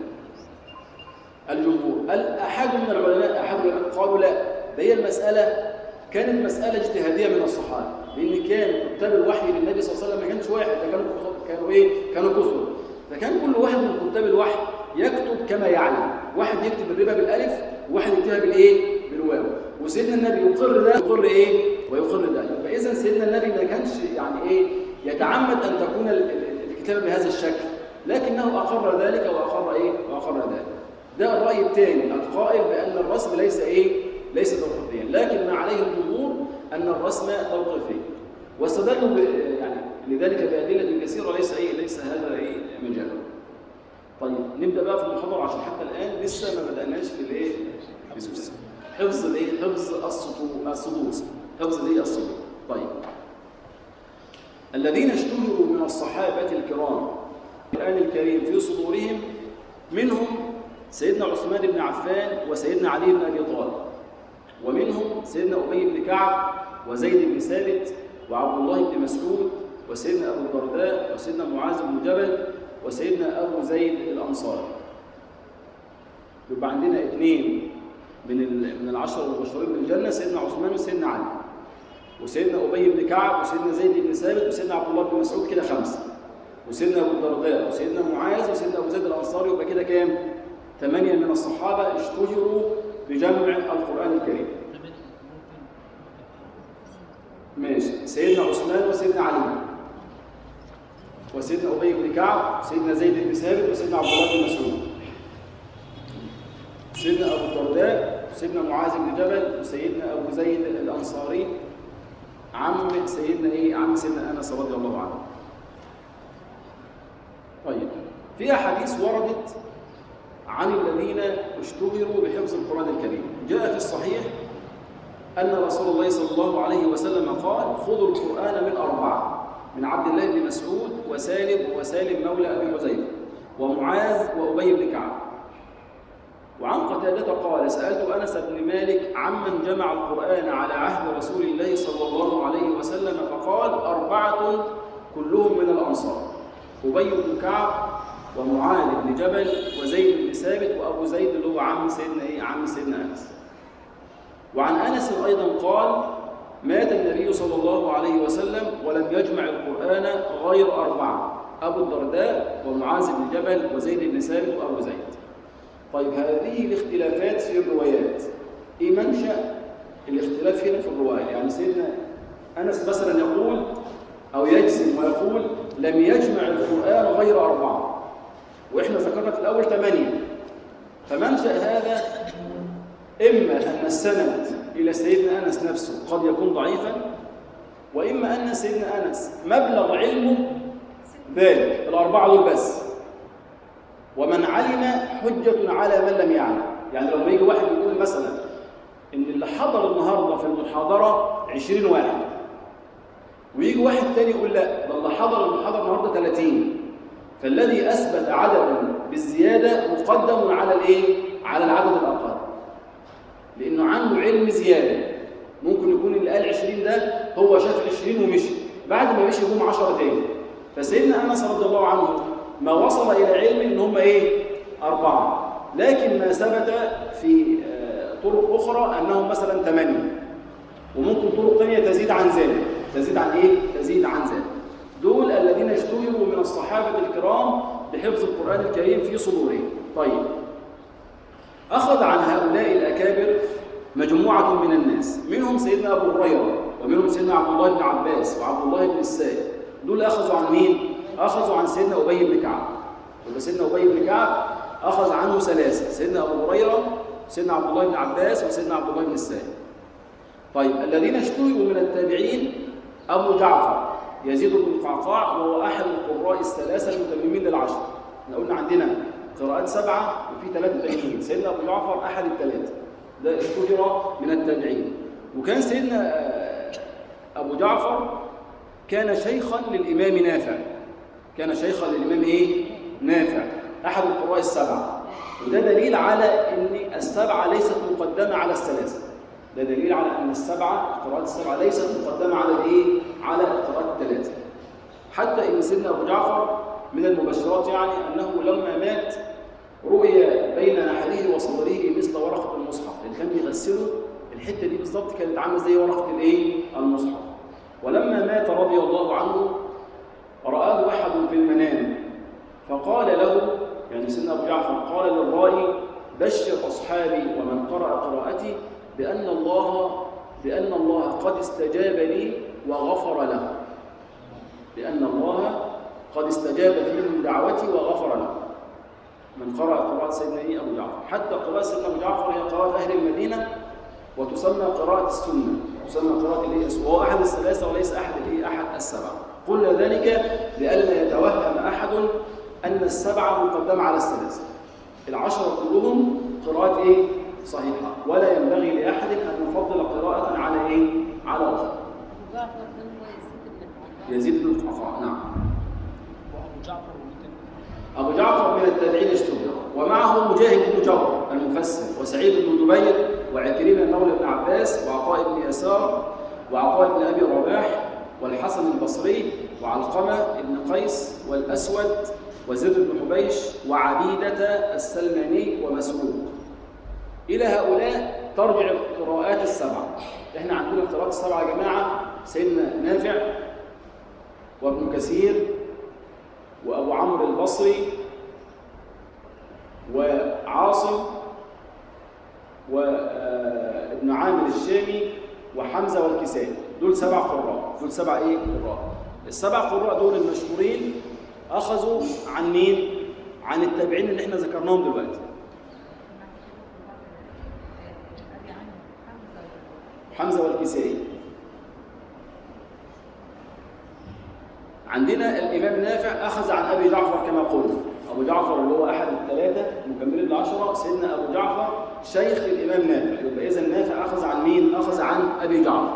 الجمهور. أحد من العلماء أحد العلماء قالوا لا، ده هي المسألة كانت مسألة اجتهادية من الصحابة، لأن كان كتاب الوحي للنبي صلى الله عليه وسلم ما كانش واحد، ده كانوا كانوا إيه؟ كانوا كثر، فكان كل واحد من كتاب الوحي يكتب كما يعلم، واحد يكتب الربا بالألف وواحد يكتبها بالإيه؟ بالواو، وسيدنا النبي يقر ده يقر إيه؟ ويقر ده. يبقى إذا سيدنا النبي ما كانش يعني إيه؟ يتعمد أن تكون الكتابة بهذا الشكل، لكنه أقر ذلك وأقر إيه؟ وأقر ذلك. ده الرأي الثاني القائل بأن الرسم ليس إيه؟ ليس توقيفيا، لكن ما عليه الجمهور أن الرسم توقيفي، واستدلوا يعني لذلك بأدلة كثيرة، ليس إيه؟ ليس هذا إيه؟ مجاله. طيب نبدأ بقى في المحاضرة عشان حتى الآن لسه ما بدأناش في الإيه؟ حفظ الإيه؟ حفظ الصدور، الصدور، حفظ الإيه؟ الصدور. طيب الذين اشتهروا من الصحابة الكرام القرآن الكريم في صدورهم منهم سيدنا عثمان بن عفان وسيدنا علي بن أبي طالب، ومنهم سيدنا أبي بن كعب وزيد بن ثابت وعبد الله بن مسعود وسيدنا أبو الدرداء وسيدنا معاذ بن جبل وسيدنا أبو زيد الأنصاري. يبقى عندنا اثنين من من العشرة المبشرين بالجنة، سيدنا عثمان وسيدنا علي وسيدنا أبي بن كعب وسيدنا زيد بن ثابت وسيدنا عبد الله بن مسعود، كده خمسة، وسيدنا أبو الدرداء وسيدنا معاذ وسيدنا أبو زيد الأنصاري، يبقى كده كام؟ ثمانية من الصحابة اشتهروا بجمع القرآن الكريم. ماشي، سيدنا عثمان وسيدنا علي وسيدنا أبي بن كعب وسيدنا زيد بن ثابت وسيدنا عبد الله بن مسعود، سيدنا أبو الدرداء وسيدنا معاذ بن جبل وسيدنا أبو زيد الأنصاري عم سيدنا إيه؟ عم سيدنا أنس رضي الله عنه. طيب في أحاديث وردت عن الذين اشتهروا بحفظ القرآن الكريم. جاء في الصحيح أن رسول الله صلى الله عليه وسلم قال: خذوا القرآن من أربعة، من عبد الله بن مسعود وسالم وسالم مولى أبي حذيفة ومعاذ وأبي بن كعب. وعن قتادة قال: سألت أنس بن مالك عمن جمع القرآن على عهد رسول الله صلى الله عليه وسلم فقال: أربعة كلهم من الأنصار، أبي بن كعب ومعاذ بن جبل وزيد بن ثابت وأبو زيد اللي هو عم سيدنا إيه؟ عم سيدنا أنس. وعن أنس أيضا قال: مات النبي صلى الله عليه وسلم ولم يجمع القرآن غير أربعة، أبو الدرداء ومعاذ بن جبل وزيد بن ثابت وأبو زيد. طيب هذه الاختلافات في الروايات، إيه منشأ الاختلاف هنا في الرواية؟ يعني سيدنا أنس مثلا يقول أو يجزم ويقول لم يجمع القرآن غير أربعة، وإحنا ذكرنا في الأول ثمانية، فمنشأ هذا إما أن السند إلى سيدنا أنس نفسه قد يكون ضعيفا، وإما أن سيدنا أنس مبلغ علمه ذلك الأربعة دول بس، ومن علم حجة على من لم يعلم. يعني لو يجي واحد يقول مثلا إن اللي حضر النهارده في المحاضرة عشرين واحد، ويجي واحد تاني يقول لا ده اللي حضر المحاضرة النهارده ثلاثين، فالذي أثبت عددا بالزيادة مقدم على الإيه؟ على العدد الأقل، لأنه عنده علم زيادة. ممكن يكون اللي قال عشرين ده هو شاف عشرين ومشي، بعد ما مشي يقوم عشرة تاني. فسيدنا أنس رضي الله عنه ما وصل إلى علم إن هم إيه؟ أربعة، لكن ما ثبت في طرق أخرى أنهم مثلا ثمانية، وممكن طرق ثانية تزيد عن ذلك. تزيد عن إيه؟ تزيد عن ذلك. دول الذين اشتهروا من الصحابة الكرام بحفظ القرآن الكريم في صدورهم. طيب، أخذ عن هؤلاء الأكابر مجموعة من الناس، منهم سيدنا أبو هريرة، ومنهم سيدنا عبد الله بن عباس وعبد الله بن السائب. دول أخذوا عن مين؟ أخذوا عن سيدنا أبي بن كعب. وده سيدنا أبي بن كعب أخذ عنه ثلاثة: سيدنا أبو هريرة، سيدنا عبد الله بن عباس، وسيدنا عبد الله بن السائب. طيب، الذين اشتهروا من التابعين أبو جعفر يزيد بن القعقاع، وهو أحد القراء الثلاثة المتممين للعشر. احنا قلنا عندنا قراءات سبعة وفي ثلاثة تانيين، سيدنا أبو جعفر أحد الثلاثة، ده اشتهر من التابعين. وكان سيدنا أبو جعفر كان شيخا للإمام نافع، كان شيخا للإمام إيه؟ نافع، أحد القراء السبعة. وده دليل على أن السبعة ليست مقدمة على الثلاثة. ده دليل على أن السبعة القراءات السبعة ليست مقدمة على الإيه؟ على القراءات الثلاثة. حتى إن سيدنا أبو جعفر من المبشرات يعني أنه لما مات رؤي بين نحره وصدره مثل ورقة المصحف، اللي كان بيغسله الحتة دي بالظبط كانت عاملة زي ورقة الإيه؟ المصحف. ولما مات رضي الله عنه رآه أحد في المنام فقال له، يعني سيدنا أبو جعفر قال للرائي: بشر أصحابي ومن قرأ قراءتي بأن الله بأن الله قد استجاب لي وغفر له، بأن الله قد استجاب فيهم دعوتي وغفر له. من قرأ قراءة سيدنا إيه؟ أبو جعفر. حتى قراءة سيدنا أبو جعفر هي قراءة أهل المدينة، وتسمى قراءة السنة، تسمى قراءة الإيه؟ وهو أحد الثلاثة وليس أحد الإيه؟ أحد السبعة. قلنا ذلك لئلا يتوهم أحد أن السبعة مقدمة على الثلاثة. العشرة كلهم قراءات إيه؟ صحيحة، ولا ينبغي لأحد أن يفضل قراءة على إيه؟ على أخرى. أبو جعفر ده هو يزيد بن القعقاع. يزيد بن القعقاع، نعم. وأبو جعفر ومتن. أبو جعفر من التابعين اشتهر، ومعه مجاهد بن جبر المفسر، وسعيد بن جبير، وعكرمة مولى بن عباس، وعطاء بن يسار، وعطاء بن أبي رباح، والحسن البصري، وعلقمة بن قيس، والأسود، وزيد بن حبيش، وعبيدة السلماني، ومسروق. إلى هؤلاء ترجع القراءات السبعة. إحنا عندنا القراءات السبعة يا جماعة: سيدنا نافع، وابن كثير، وأبو عمرو البصري، وعاصم، وابن عامر الشامي، وحمزة والكسائي. دول سبع قراء، دول سبع إيه؟ قراء. السبع قراء دول المشهورين أخذوا عن مين؟ عن التابعين اللي إحنا ذكرناهم دلوقتي. حمزة والكسائي. عندنا الإمام نافع أخذ عن أبي جعفر كما قلنا. أبو جعفر اللي هو أحد الثلاثة مكملين العشرة، سيدنا أبو جعفر شيخ الإمام نافع. يبقى إذا نافع أخذ عن مين؟ أخذ عن أبي جعفر.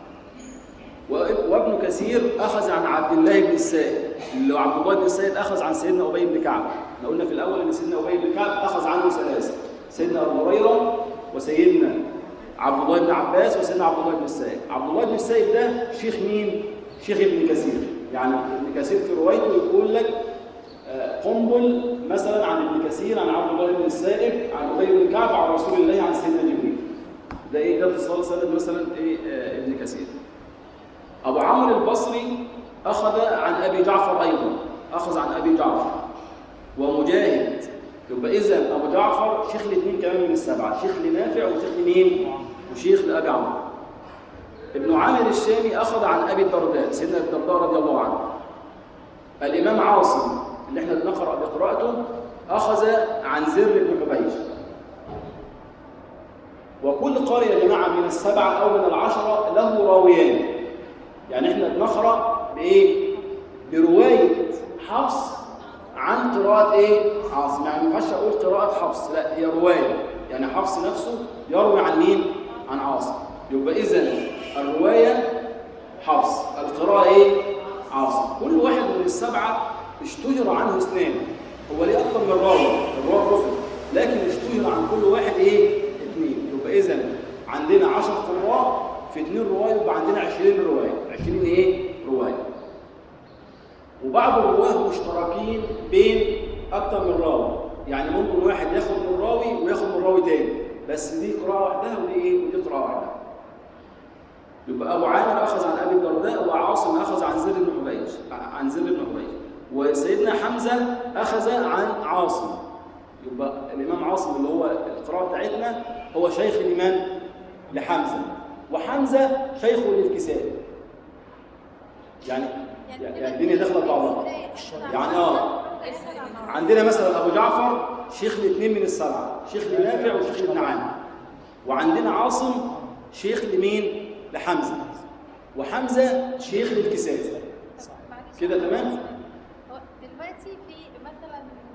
وابن كثير أخذ عن عبد الله بن السائب، اللي هو عبد الله بن السائب أخذ عن سيدنا أبي بن كعب. احنا قلنا في الأول إن سيدنا أبي بن كعب أخذ عنه ثلاثة: سيدنا أبو هريرة، وسيدنا عبد الله بن عباس، وسيدنا عبد الله بن السائب. عبد الله بن السائب ده شيخ مين؟ شيخ ابن كثير. يعني ابن كثير في روايته يقول لك قنبل مثلا عن ابن كثير عن عبد الله بن السائب عن أبي بن كعب عن رسول الله عن سيدنا جبريل. ده إيه؟ ده اتصال سند مثلا إيه؟ آه ابن كثير. أبو عمرو البصري أخذ عن أبي جعفر أيضا، أخذ عن أبي جعفر ومجاهد. يبقى إذا أبو جعفر شيخ الاثنين كمان من السبعة، شيخ لنافع وشيخ لمين؟ وشيخ لأبي عمرو. ابن عامر الشامي أخذ عن أبي الدرداء، سيدنا الدرداء رضي الله عنه. الإمام عاصم اللي احنا بنقرأ بقراءته أخذ عن زر بن حبيش. وكل قارئ يا جماعة من السبعة أو من العشرة له راويان. يعني إحنا بنقرأ بإيه؟ برواية حفص عن قراءة إيه؟ عاصم. يعني ما ينفعش أقول قراءة حفص، لا هي رواية. يعني حفص نفسه يروي عن مين؟ عن عاصم. يبقى إذن الرواية حفص، القراءة إيه؟ عاصم. كل واحد من السبعة اشتهر عنه اثنين. هو ليه أكثر من راوي، الراوي رفض، لكن اشتهر عن كل واحد إيه؟ اثنين. يبقى إذن عندنا عشر قراء في اثنين رواية، يبقى عندنا عشرين رواية. عشرين إيه؟ رواية. وبعض الرواه مشتركين بين أكثر من راوي. يعني ممكن واحد ياخد من راوي وياخد من راوي تاني، بس دي قراءة واحدة ودي إيه؟ ودي قراءة واحدة. يبقى أبو عامر أخذ عن أبي الدرداء، وعاصم أخذ عن زر بن حبيش، عن زر بن حبيش، وسيدنا حمزة أخذ عن عاصم. يبقى الإمام عاصم اللي هو القراءة بتاعتنا هو شيخ الإمام لحمزة، وحمزة شيخ للكسائي. يعني يعني الدنيا داخله بعضها. يعني اه عندنا مثلا ابو جعفر شيخ الاثنين من السبعه، شيخ لنافع وشيخ لابن عامر. وعندنا عاصم شيخ لمين؟ لحمزه. وحمزه شيخ للكسائي. كده تمام؟ هو دلوقتي في مثلا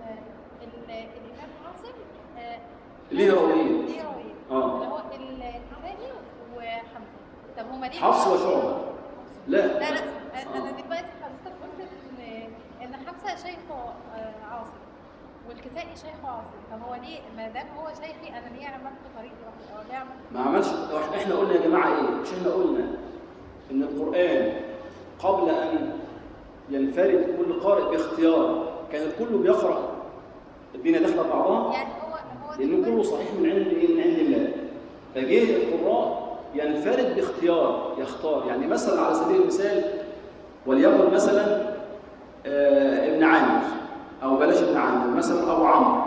الامام عاصم ليه راويين؟ ليه راويين اه اللي هو الكسائي وحمزه. طب هما ليه حفص وشعبه؟ لا لا لا انا دلوقتي حضرتك قلت ان ان حمزه شيخه عاصم والكسائي شيخه عاصم. طب هو ليه ما دام هو شيخي انا ليه عملت طريقي او ليه عملت ما عملش. احنا قلنا يا جماعه ايه؟ مش احنا قلنا ان القران قبل ان ينفرد كل قارئ باختيار كان الكل بيقرا الدنيا داخله بعضها؟ يعني هو هو لان كله صحيح من عند ايه؟ من عند الله. فجه القراء ينفرد باختيار، يختار. يعني مثلا على سبيل المثال وليكن مثلا آه ابن عامر، او بلاش ابن عامر، مثلا ابو عمرو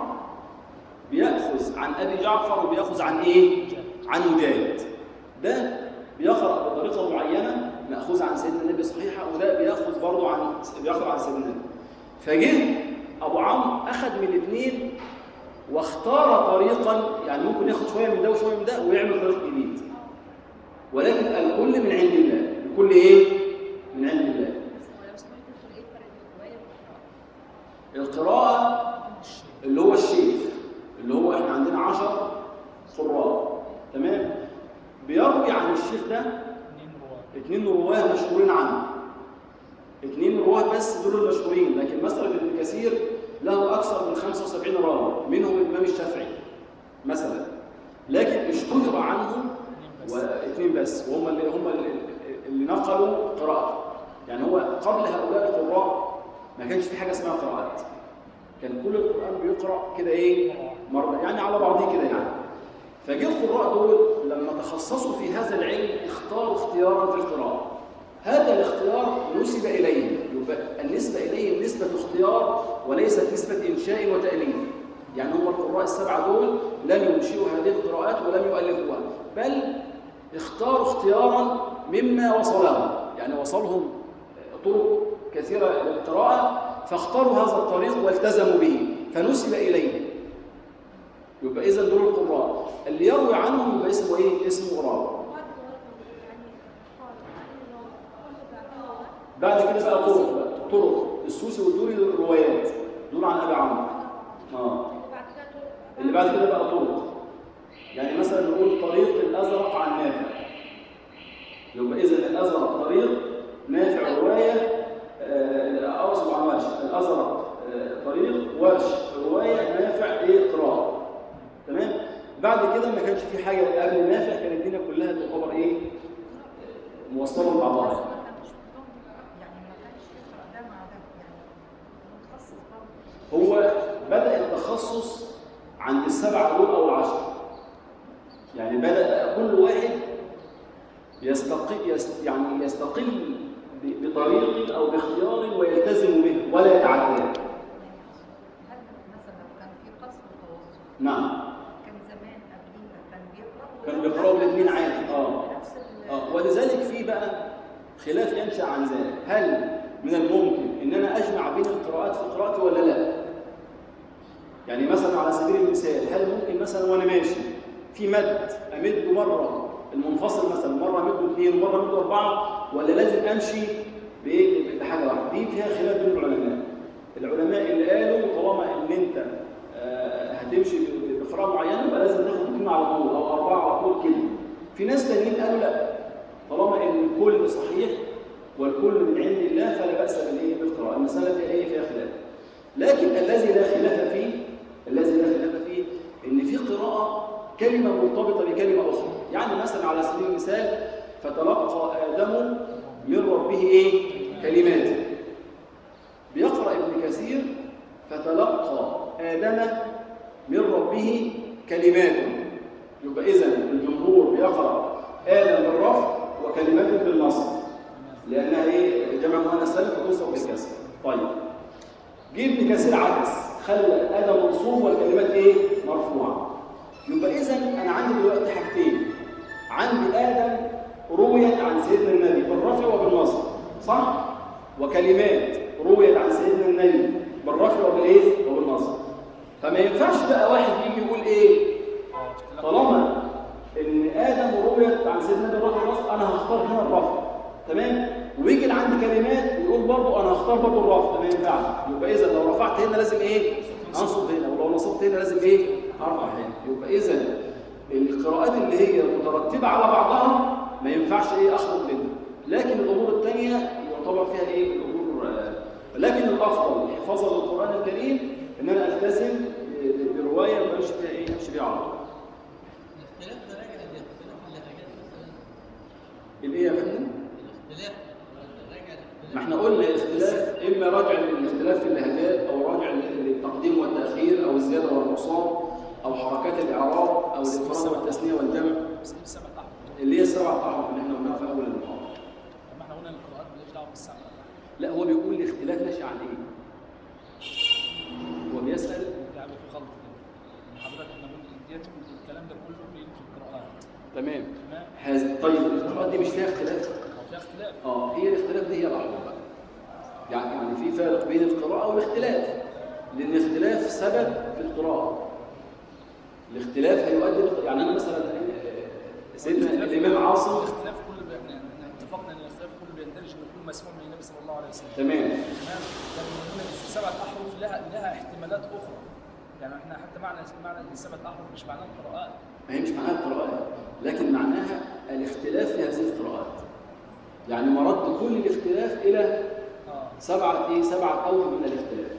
بياخذ عن ابي جعفر وبياخذ عن ايه؟ عن مجاهد. ده بيقرا بطريقه معينه ماخوذه عن سيدنا النبي صحيحه، وده بياخذ برضه عن بياخذ عن سيدنا النبي. فجه ابو عمرو اخذ من الاثنين واختار طريقا، يعني ممكن ياخذ شويه من ده وشويه من ده ويعمل طريق جديد. ولكن الكل من عند الله. الكل ايه؟ من عند الله. القراءة اللي هو الشيخ، اللي هو احنا عندنا عشر قراء، تمام؟ بيروي عن الشيخ ده اثنين رواه مشهورين عنه. اثنين رواه بس دول المشهورين، لكن مثلا ابن كثير له اكثر من خمسة وسبعين راوي، منهم الامام الشافعي مثلا، لكن اشتهر عنهم واثنين بس، وهم اللي هم اللي نقلوا قراءة. يعني هو قبل هؤلاء القراء ما كانش في حاجه اسمها قراءات، كان كل القرآن بيقرأ كده ايه؟ مرة، يعني على بعضيه كده يعني. فجه القراء دول لما تخصصوا في هذا العلم اختاروا اختيارا في القراءة. هذا الاختيار نسب إليه، يبقى النسبة إليه نسبة اختيار وليست نسبة إنشاء وتأليف. يعني هم القراء السبعة دول لم ينشئوا هذه القراءات ولم يؤلفوها، بل اختاروا اختيارا مما وصلهم، يعني وصلهم طرق كثيرة للقراءة فاختاروا هذا الطريق والتزموا به فنسب إليه. يبقى إذا دول القراء اللي يروي عنهم يبقى اسمه إيه؟ اسمه راوي. بعد كده بقى طرق بقى. طرق السوسي والدوري الروايات دول عن أبي عمرو. اه اللي بعد كده بقى طرق، يعني مثلا نقول طريق الأزرق عن نافع. يبقى إذا الأزرق طريق، نافع رواية، أوصل عن ورش. الأزرق طريق، ورش رواية، نافع إيه؟ قراءة. تمام؟ بعد كده ما كانش في حاجة قبل نافع، كانت الدنيا كلها تعتبر إيه؟ موصلة لبعضها. هو بدأ التخصص عند السبعة دول أو العشرة. يعني بدأ كل واحد يستقل يست يعني يستقل بطريق أو باختيار ويلتزم به ولا يتعداه. هل مثلا لو كان في قصر وتوسط؟ نعم. كان زمان قبلينا كان بيقرأ كانوا بيقرأوا الاثنين عادي. اه اه ولذلك في بقى خلاف ينشأ عن ذلك، هل من الممكن ان انا اجمع بين القراءات في قراءتي ولا لا؟ يعني مثلا على سبيل المثال، هل ممكن مثلا وانا ماشي في مد امده مره المنفصل مثلا مره امده اثنين ومره امده اربعه، ولا لازم امشي بايه بحاجه واحده؟ دي فيها خلاف بين العلماء. العلماء اللي قالوا طالما ان انت آه هتمشي بقراءه معينه يبقى لازم تاخد اثنين على طول او اربعه على طول كده. في ناس تانيين قالوا لا، طالما ان الكل صحيح والكل من عند الله فلا باس بالايه بالقراءه، المساله فيها ايه فيها خلاف. لكن الذي لا خلاف فيه الذي لا خلاف فيه ان في قراءه كلمه مرتبطه بكلمه اخرى. يعني مثلا على سبيل المثال فتلقى ادم من ربه ايه كلمات، بيقرا ابن كثير فتلقى ادم من ربه كلمات، يبقى اذا الجمهور بيقرا ادم بالرفع وكلمات بالنصب لانها ايه جمع مؤنث سالم فتنصب بالكسر. طيب جه ابن كثير عكس خلى ادم منصوب والكلمات ايه مرفوعه، يبقى اذا انا عندي دلوقتي حاجتين، عندي ادم رويت عن سيدنا النبي بالرفع وبالنصب صح، وكلمات رويت عن سيدنا النبي بالرفع وبالايه وبالنصب. فما ينفعش بقى واحد يجي يقول ايه طالما ان ادم رويت عن سيدنا النبي بالرفع والنصب انا هختار هنا الرفع تمام، ويجي اللي عندي كلمات ويقول برضه انا هختار برضه الرفع، ما ينفعش. يبقى اذا لو رفعت هنا لازم ايه انصب هنا، ولو نصبت هنا لازم ايه ارفع هنا. يبقى اذا القراءات اللي هي مترتبه على بعضها ما ينفعش ايه اخرج منها، لكن الامور الثانيه يعتبر فيها ايه الامور آه. لكن الافضل حفاظا للقران الكريم ان انا التزم بروايه ما امشي فيها ايه امشي بيها على طول. الاختلاف ده راجع لاختلاف اللهجات مثلا. الايه يا فندم؟ الاختلاف راجع لاختلاف. ما احنا قلنا الاختلاف اما راجع للاختلاف في اللهجات او راجع للتقديم والتاخير او الزياده والنقصان او حركات الاعراب او الافراد والتثنيه والجمع السبع احرف اللي هي السبع احرف اللي احنا قلناها في اول المحاضره. لما احنا قلنا ان القراءات مالهاش دعوه بالسبع احرف. لا هو بيقول الاختلاف ناشئ عن ايه؟ هو بيسال يعني في خلط كده حضرتك احنا قلنا ديت الكلام ده كله في في القراءات تمام. تمام. هذا طيب القراءات دي مش فيها اختلاف؟ هو فيها اختلاف. اه هي الاختلاف دي هي الاحرف بقى. يعني يعني في فرق بين القراءه والاختلاف، لان الاختلاف سبب في القراءه. الاختلاف هيؤدي للق- يعني انا مثلا سيدنا الامام عاصم الاختلاف كله احنا احنا اتفقنا ان الاختلاف كله بيندرج ان يكون مسموع من النبي صلى الله عليه وسلم. تمام. تمام. لكن قلنا السبع احرف لها لها احتمالات اخرى. يعني احنا حتى معنى معنى السبع احرف مش معناه القراءات. ما هي مش معناها القراءات، لكن معناها الاختلاف في هذه القراءات. يعني مرد كل الاختلاف الى اه سبعه ايه سبعه اوجه من الاختلاف.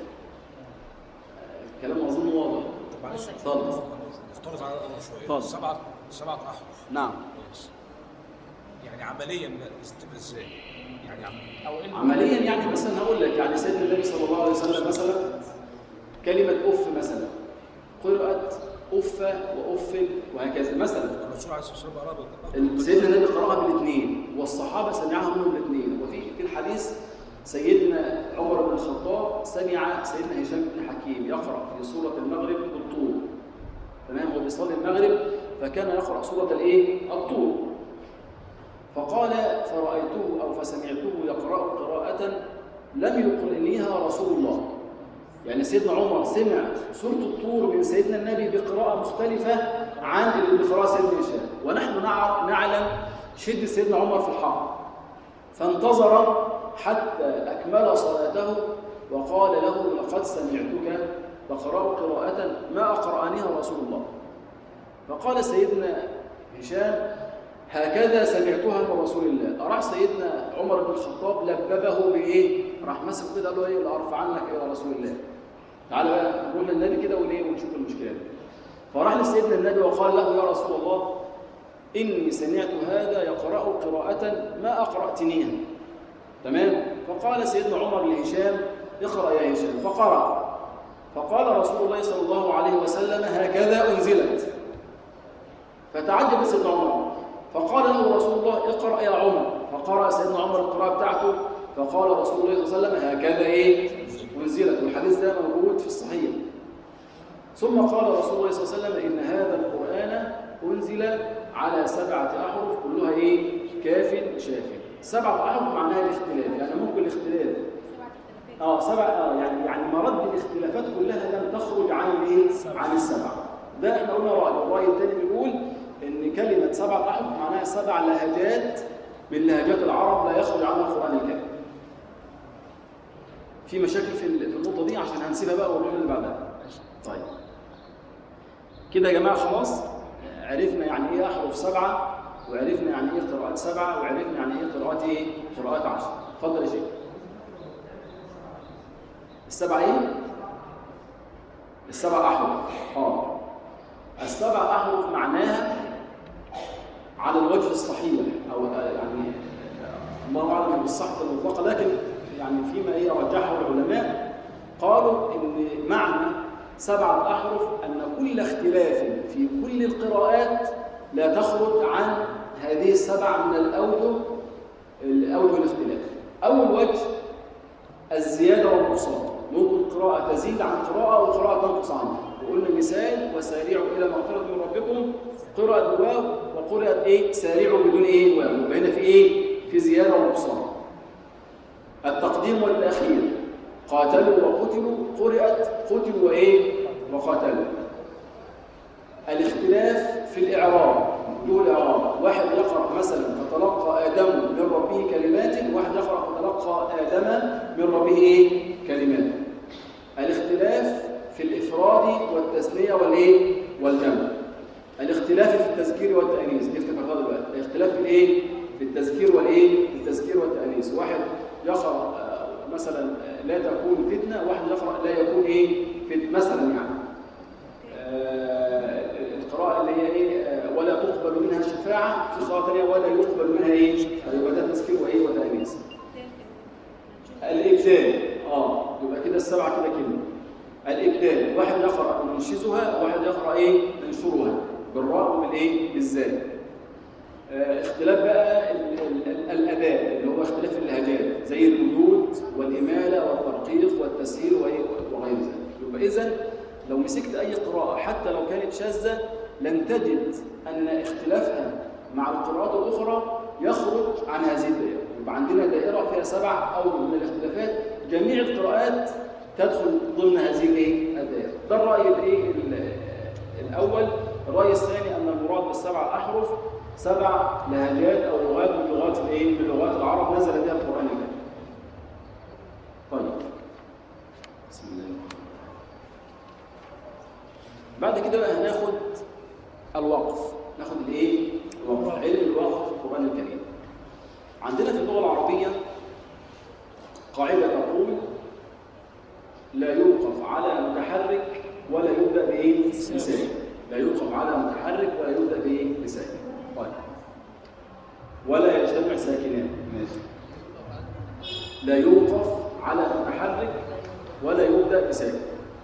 آه، كلام اظن واضح. طب معلش اتفضل. نفترض على الامر شويه اتفضل. سبعه سبعه احرف نعم. كويس. يعني عمليا تبقى ازاي؟ يعني عم... او ان عمليا يعني مثلا هقول لك يعني سيدنا النبي صلى الله عليه وسلم مثلا كلمه اف مثلا قرات اف وافل وهكذا مثلا. الرسول عليه الصلاه والسلام قرأ سيدنا النبي قراها بالاثنين والصحابه سمعها منهم الاثنين. وفي في الحديث سيدنا عمر بن الخطاب سمع سيدنا هشام بن حكيم يقرا في سوره المغرب بالطور. تمام. هو بيصلي المغرب فكان يقرا سوره الايه الطور، فقال فرأيته أو فسمعته يقرأ قراءة لم يقرئنيها رسول الله. يعني سيدنا عمر سمع سورة الطور من سيدنا النبي بقراءة مختلفة عن قراءة سيدنا هشام، ونحن نعلم شدة سيدنا عمر في الحق، فانتظر حتى أكمل صلاته وقال له لقد سمعتك تقرأ قراءة ما أقرأنيها رسول الله. فقال سيدنا هشام هكذا سمعتها من رسول الله. راح سيدنا عمر بن الخطاب لببه بايه؟ راح مسك كده قال له ايه لارفعنك الى رسول الله. تعالى بقى نقول للنبي كده وليه ونشوف المشكله. فراح لسيدنا النبي وقال له يا رسول الله اني سمعت هذا يقرا قراءه ما اقراتنيها. تمام. فقال سيدنا عمر لهشام اقرا يا هشام، فقرا. فقال رسول الله صلى الله عليه وسلم هكذا انزلت. فتعجب سيدنا عمر فقال له رسول الله اقرأ يا عمر، فقرأ سيدنا عمر القراءة بتاعته فقال رسول الله صلى الله عليه وسلم هكذا ايه انزلت. والحديث ده موجود في الصحيح. ثم قال رسول الله صلى الله عليه وسلم ان هذا القرآن انزل على سبعة احرف كلها ايه كاف شاف. سبعة احرف معناها الاختلاف، يعني ممكن الاختلاف اه سبع اه يعني يعني مرد الاختلافات كلها لم تخرج عن الايه عن السبعة. ده احنا قلنا رأي. الرأي الثاني بيقول بيقول ان كلمه سبعه احرف معناها سبع لهجات من لهجات العرب لا يخرج عنها القران الكريم. في مشاكل في في النقطه دي عشان هنسيبها بقى ونقول اللي بعدها. طيب كده يا جماعه خلاص عرفنا يعني ايه احرف سبعه، وعرفنا يعني ايه قراءات سبعه، وعرفنا يعني ايه قراءات ايه؟ قراءات عشر. اتفضل يا شيخ. السبعه ايه؟ السبع احرف. اه السبع احرف معناها على الوجه الصحيح او يعني الله اعلم بالصحه المطلقه، لكن يعني فيما هي رجحه العلماء قالوا ان معنى سبعه احرف ان كل اختلاف في كل القراءات لا تخرج عن هذه السبع من الاوجه الاوجه الاختلاف. اول وجه الزياده والنقصان، ممكن قراءه تزيد عن قراءه وقراءه تنقص عنها. وقلنا مثال وسارعوا الى مغفره من ربكم قرأت بواو وقرأت ايه؟ سارعوا بدون ايه؟ واو. يبقى هنا في ايه؟ في زياده ونقصان. التقديم والتاخير قاتلوا وقتلوا قرأت قتلوا وايه؟ وقاتلوا. الاختلاف في الاعراب، وجوه الاعراب، واحد يقرأ مثلا فتلقى ادم من ربه كلمات، وواحد يقرأ فتلقى ادم من ربه ايه؟ كلمات. الاختلاف في الافراد والتثنيه والايه؟ والجمع. الاختلاف في التذكير والتأنيث، دي افتكرتها دلوقتي. الاختلاف في الايه؟ في التذكير والايه؟ في التذكير والتأنيث. واحد يقرأ مثلا لا تكون فتنة، واحد يقرأ لا يكون ايه؟ فتنة مثلا يعني. آه القراءة اللي هي ايه؟ آه ولا تقبل منها شفاعة، في قراءة ثانية ولا يقبل منها ايه؟ يبقى ده تذكير وايه؟ وتأنيث. الإبدال اه يبقى كده السبعة كده كلمة. الإبدال واحد يقرأ ننشزها، واحد يقرأ ايه؟ ننشرها بالراء وبالايه؟ بالزاي. آه اختلاف بقى ال ال ال الاداء اللي هو اختلاف اللهجات زي الردود والاماله والترقيق والتسهيل وغير ذلك. يبقى اذا لو مسكت اي قراءه حتى لو كانت شاذه لن تجد ان اختلافها مع القراءات الاخرى يخرج عن هذه الدائره. يبقى عندنا دائره فيها سبع اوجه من الاختلافات، جميع القراءات تدخل ضمن هذه الايه؟ الدائره. ده الراي الايه؟ الاول. الرأي الثاني أن المراد بالسبع أحرف سبع لهجات أو لغات من لغات الإيه؟ من لغات العرب نزل بها القرآن الكريم. طيب. بسم الله الرحمن الرحيم. بعد كده بقى هناخد الوقف، ناخد الإيه؟ الوقف، علم الوقف في القرآن الكريم. عندنا في اللغة العربية قاعدة تقول لا يوقف على متحرك ولا يبدأ بإيه؟ بساكن. لا يوقف على متحرك ولا يبدأ بإيه؟ بساكن. طيب. ولا يجتمع ساكنان. ماشي. لا يوقف على متحرك ولا يبدأ بساكن.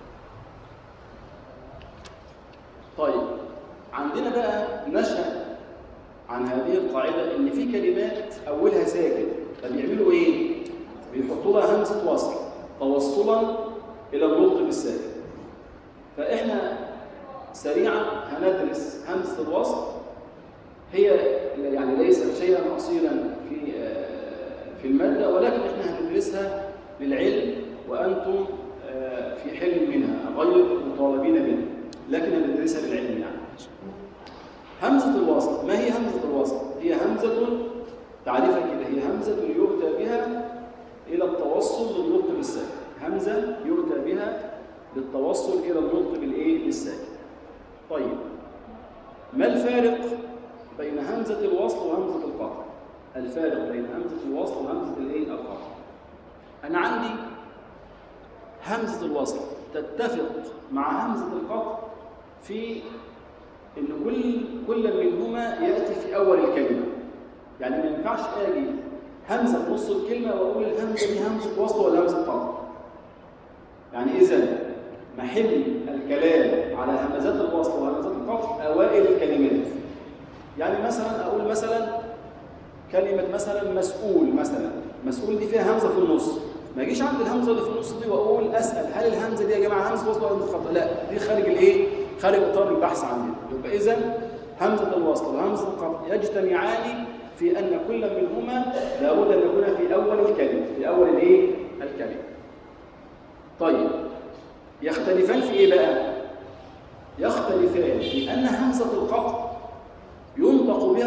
طيب. عندنا بقى نشأ عن هذه القاعدة إن في كلمات أولها ساكن، فبيعملوا إيه؟ بيحطوا لها همزة وصل توصلا إلى النطق بالساكن. فإحنا سريعا هندرس همزة الوصل، هي يعني ليست شيئا أصيلا في في المادة، ولكن احنا هندرسها للعلم وأنتم في حل منها غير مطالبين منها، لكن هندرسها للعلم يعني. همزة الوصل، ما هي همزة الوصل؟ هي همزة تعريفها كده، هي همزة يؤتى بها إلى التوصل للنطق بالساكن. همزة يؤتى بها للتوصل إلى النطق بالإيه؟ بالساكن. طيب، ما الفارق بين همزة الوصل وهمزة القطع؟ الفارق بين همزة الوصل وهمزة الإيه؟ القطع. أنا عندي همزة الوصل تتفق مع همزة القطع في إن كل كل منهما يأتي في أول الكلمة. يعني ما ينفعش آجي همزة في نص الكلمة وأقول الهمزة دي همزة وصل ولا همزة قطع. يعني إذا محل الكلام على همزات الوصل وهمزات القطع أوائل الكلمات. يعني مثلا أقول مثلا كلمة مثلا مسؤول، مثلا مسؤول دي فيها همزة في النص، ما اجيش عند الهمزة اللي في النص دي وأقول أسأل هل الهمزة دي يا جماعة همزة وصل ولا همزة قطع؟ لا، دي خارج الإيه؟ خارج إطار البحث عندنا. يبقى إذا همزة الوصل وهمزة القطع يجتمعان في أن كل منهما لابد أن يكون في أول الكلمة، في أول الإيه؟ الكلمة. طيب، يختلفان في إيه بقى؟ يختلفان في أن همزة القطع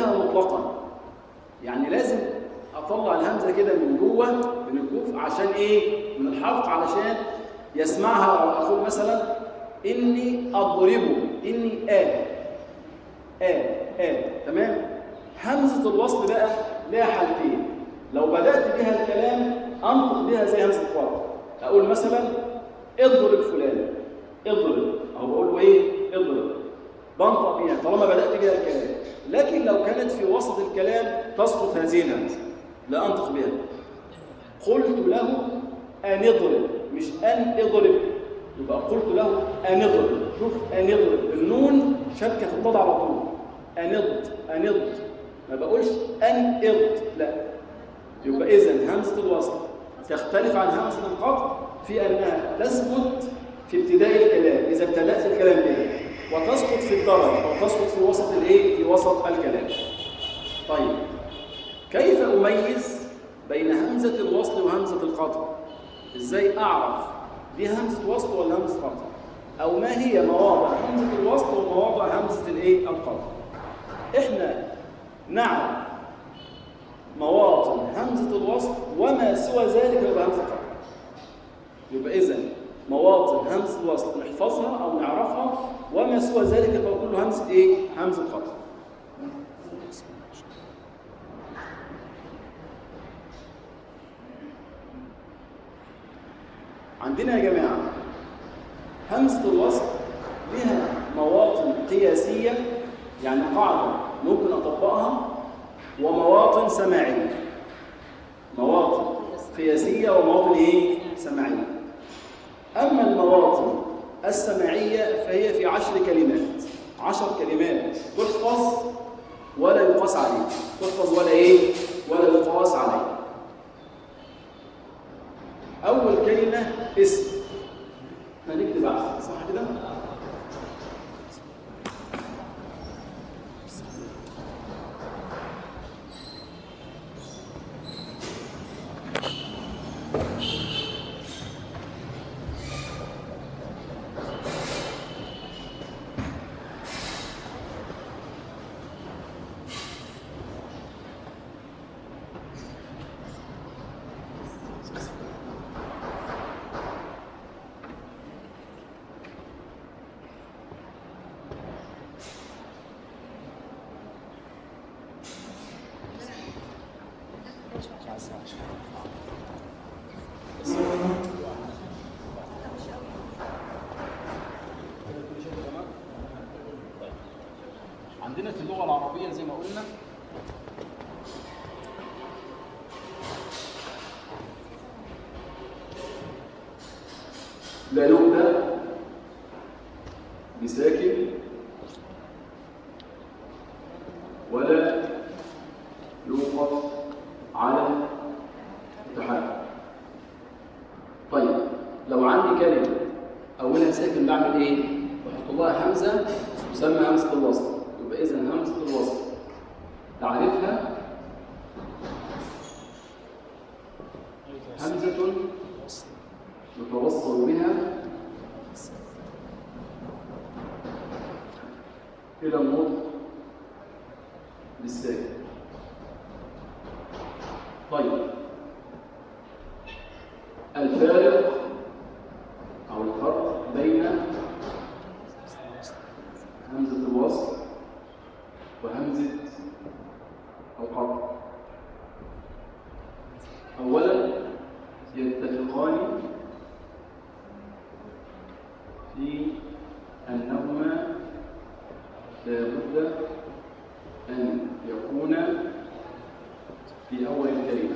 بها مطلقا، يعني لازم اطلع الهمزه كده من جوه من الجوف عشان ايه؟ من الحلق، علشان يسمعها. او اقول مثلا اني اضربه، اني آه آه آه تمام. همزه الوصل بقى لها حالتين، لو بدات بها الكلام انطق بها زي همزه القطع. اقول مثلا اضرب فلان، اضرب، او بقول له ايه؟ اضرب، بنطق بيها طالما بدات بها الكلام. لكن لو كانت في وسط الكلام تسقط هذه الهمزه، لا انطق بها. قلت له ان اضرب، مش ان اضرب، يبقى قلت له ان اضرب. شوف ان اضرب، النون شبكه في الضاد على طول. انض انض، ما بقولش ان اض، لا. يبقى اذا همزه الوصل تختلف عن همزه القطع في انها تثبت في ابتداء الكلام اذا ابتدات الكلام بها، وتسقط في الدرج او تسقط في وسط الايه؟ في وسط الكلام. طيب كيف اميز بين همزه الوصل وهمزه القطع؟ ازاي اعرف دي همزه وصل ولا همزه قطع؟ او ما هي مواضع همزه الوصل ومواضع همزه الايه؟ القطع؟ احنا نعرف مواطن همزه الوصل وما سوى ذلك يبقى همزه قطع. يبقى اذا مواطن همزه الوصل نحفظها او نعرفها، وما سوى ذلك فكل همزه ايه؟ همزه قطع. عندنا يا جماعه همزه الوصل لها مواطن قياسيه، يعني قاعده ممكن اطبقها، ومواطن سماعيه. مواطن قياسيه ومواطن ايه؟ سماعيه. اما المواطن السماعيه فهي في عشر كلمات، عشر كلمات تحفظ ولا يقاس عليه، تحفظ ولا ايه؟ ولا يقاس عليه. اول كلمه اسم، هنكتب احسن صح كده؟ عندنا في اللغة العربية زي ما قلنا لا يبدأ بساكن ولا يوقف على متحرك. طيب لو عندي كلمة أولها ساكن بعمل إيه؟ بحط لها همزة تسمى همزة الوصل. يبقى إذا همزة الوصل تعرفها همزة يتوصل بها إلى النطق بالساكن. طيب الفارق أو الفرق بين همزة الوصل وهمزة القطع. أولا يتفقان في أنهما لابد أن يكونا في أول الكلمة.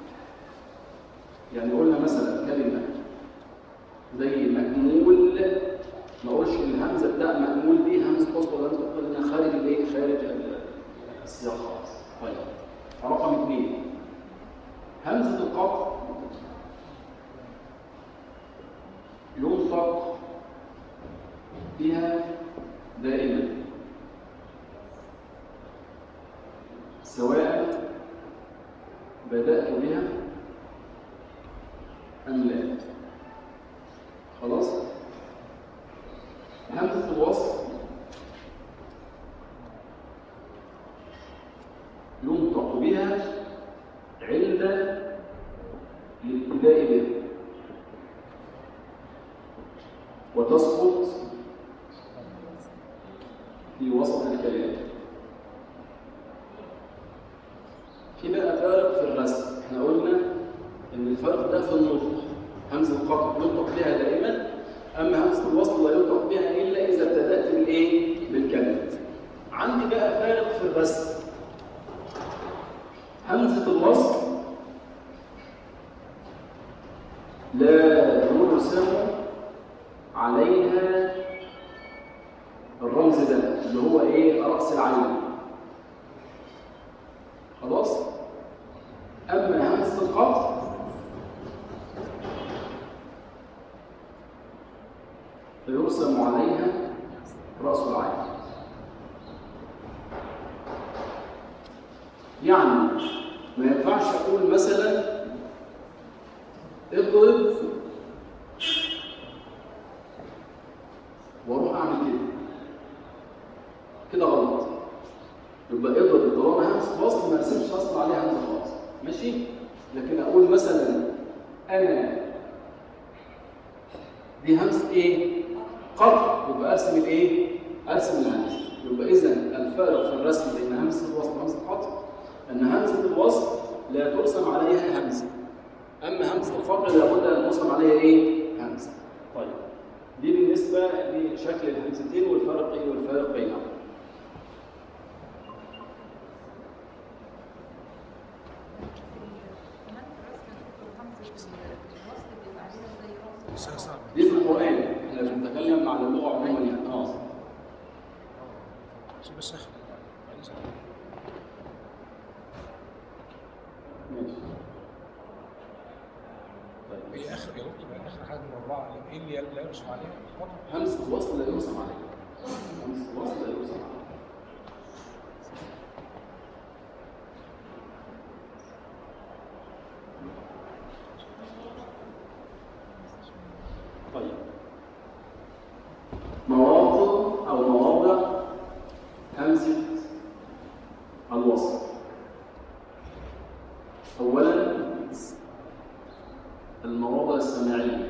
يعني قلنا مثلا كلمة زي مأمول، ما اقولش الهمزة بتاع مأمول دي همزة وصل ولا همزة قطع، لأنها خارج الايه؟ خارج السياق خالص. طيب رقم اثنين همزة القطع ينطق بها دائما سواء بدأت بها أم لا. خلاص؟ همزة الوصل وتسقط في وسط الكلام. في بقى فارق في الرسم. احنا قلنا ان الفرق ده في النطق، همزه القطع ينطق بها دائما، اما همزه الوصل لا ينطق بها الا اذا ابتدات بالايه؟ بالكلمه. عندي بقى فارق في الرسم. همزه الوصل لا يرسم عليها الرمز ده اللي هو ايه؟ رأس العين. خلاص؟ اما همزه القطع فيرسم عليها رأس العين. يعني ما ينفعش اقول مثلا اضرب واروح اعمل كده، كده غلط. يبقى اضرب طالما همزه وصل ما ارسمش اصلا عليها همزه خالص، ماشي؟ لكن اقول مثلا انا دي همزه ايه؟ قطع، يبقى ارسم الايه؟ ارسم الهمزه. يبقى اذا الفارق في الرسم بين همزه الوصل وهمزه القطع ان همزه الوصل لا ترسم عليها همزه، اما همزه القطع لابد ان ترسم عليها ايه؟ همزه. طيب دي بالنسبه لشكل الهمزتين والفرق ايه؟ والفارق بينهم. دي في القرآن، احنا بنتكلم على اللغة عموما يعني. اه بس اخر ماشي. طيب هي اخر يا دكتور اخر حاجه من اربعه ايه اللي لا يرسم عليها؟ القطع. همزة الوصل لا يرسم عليها. همزة الوصل لا يرسم عليها. طيب مواطن او مواضع همزة الوصل. اولا المواضع السماعية.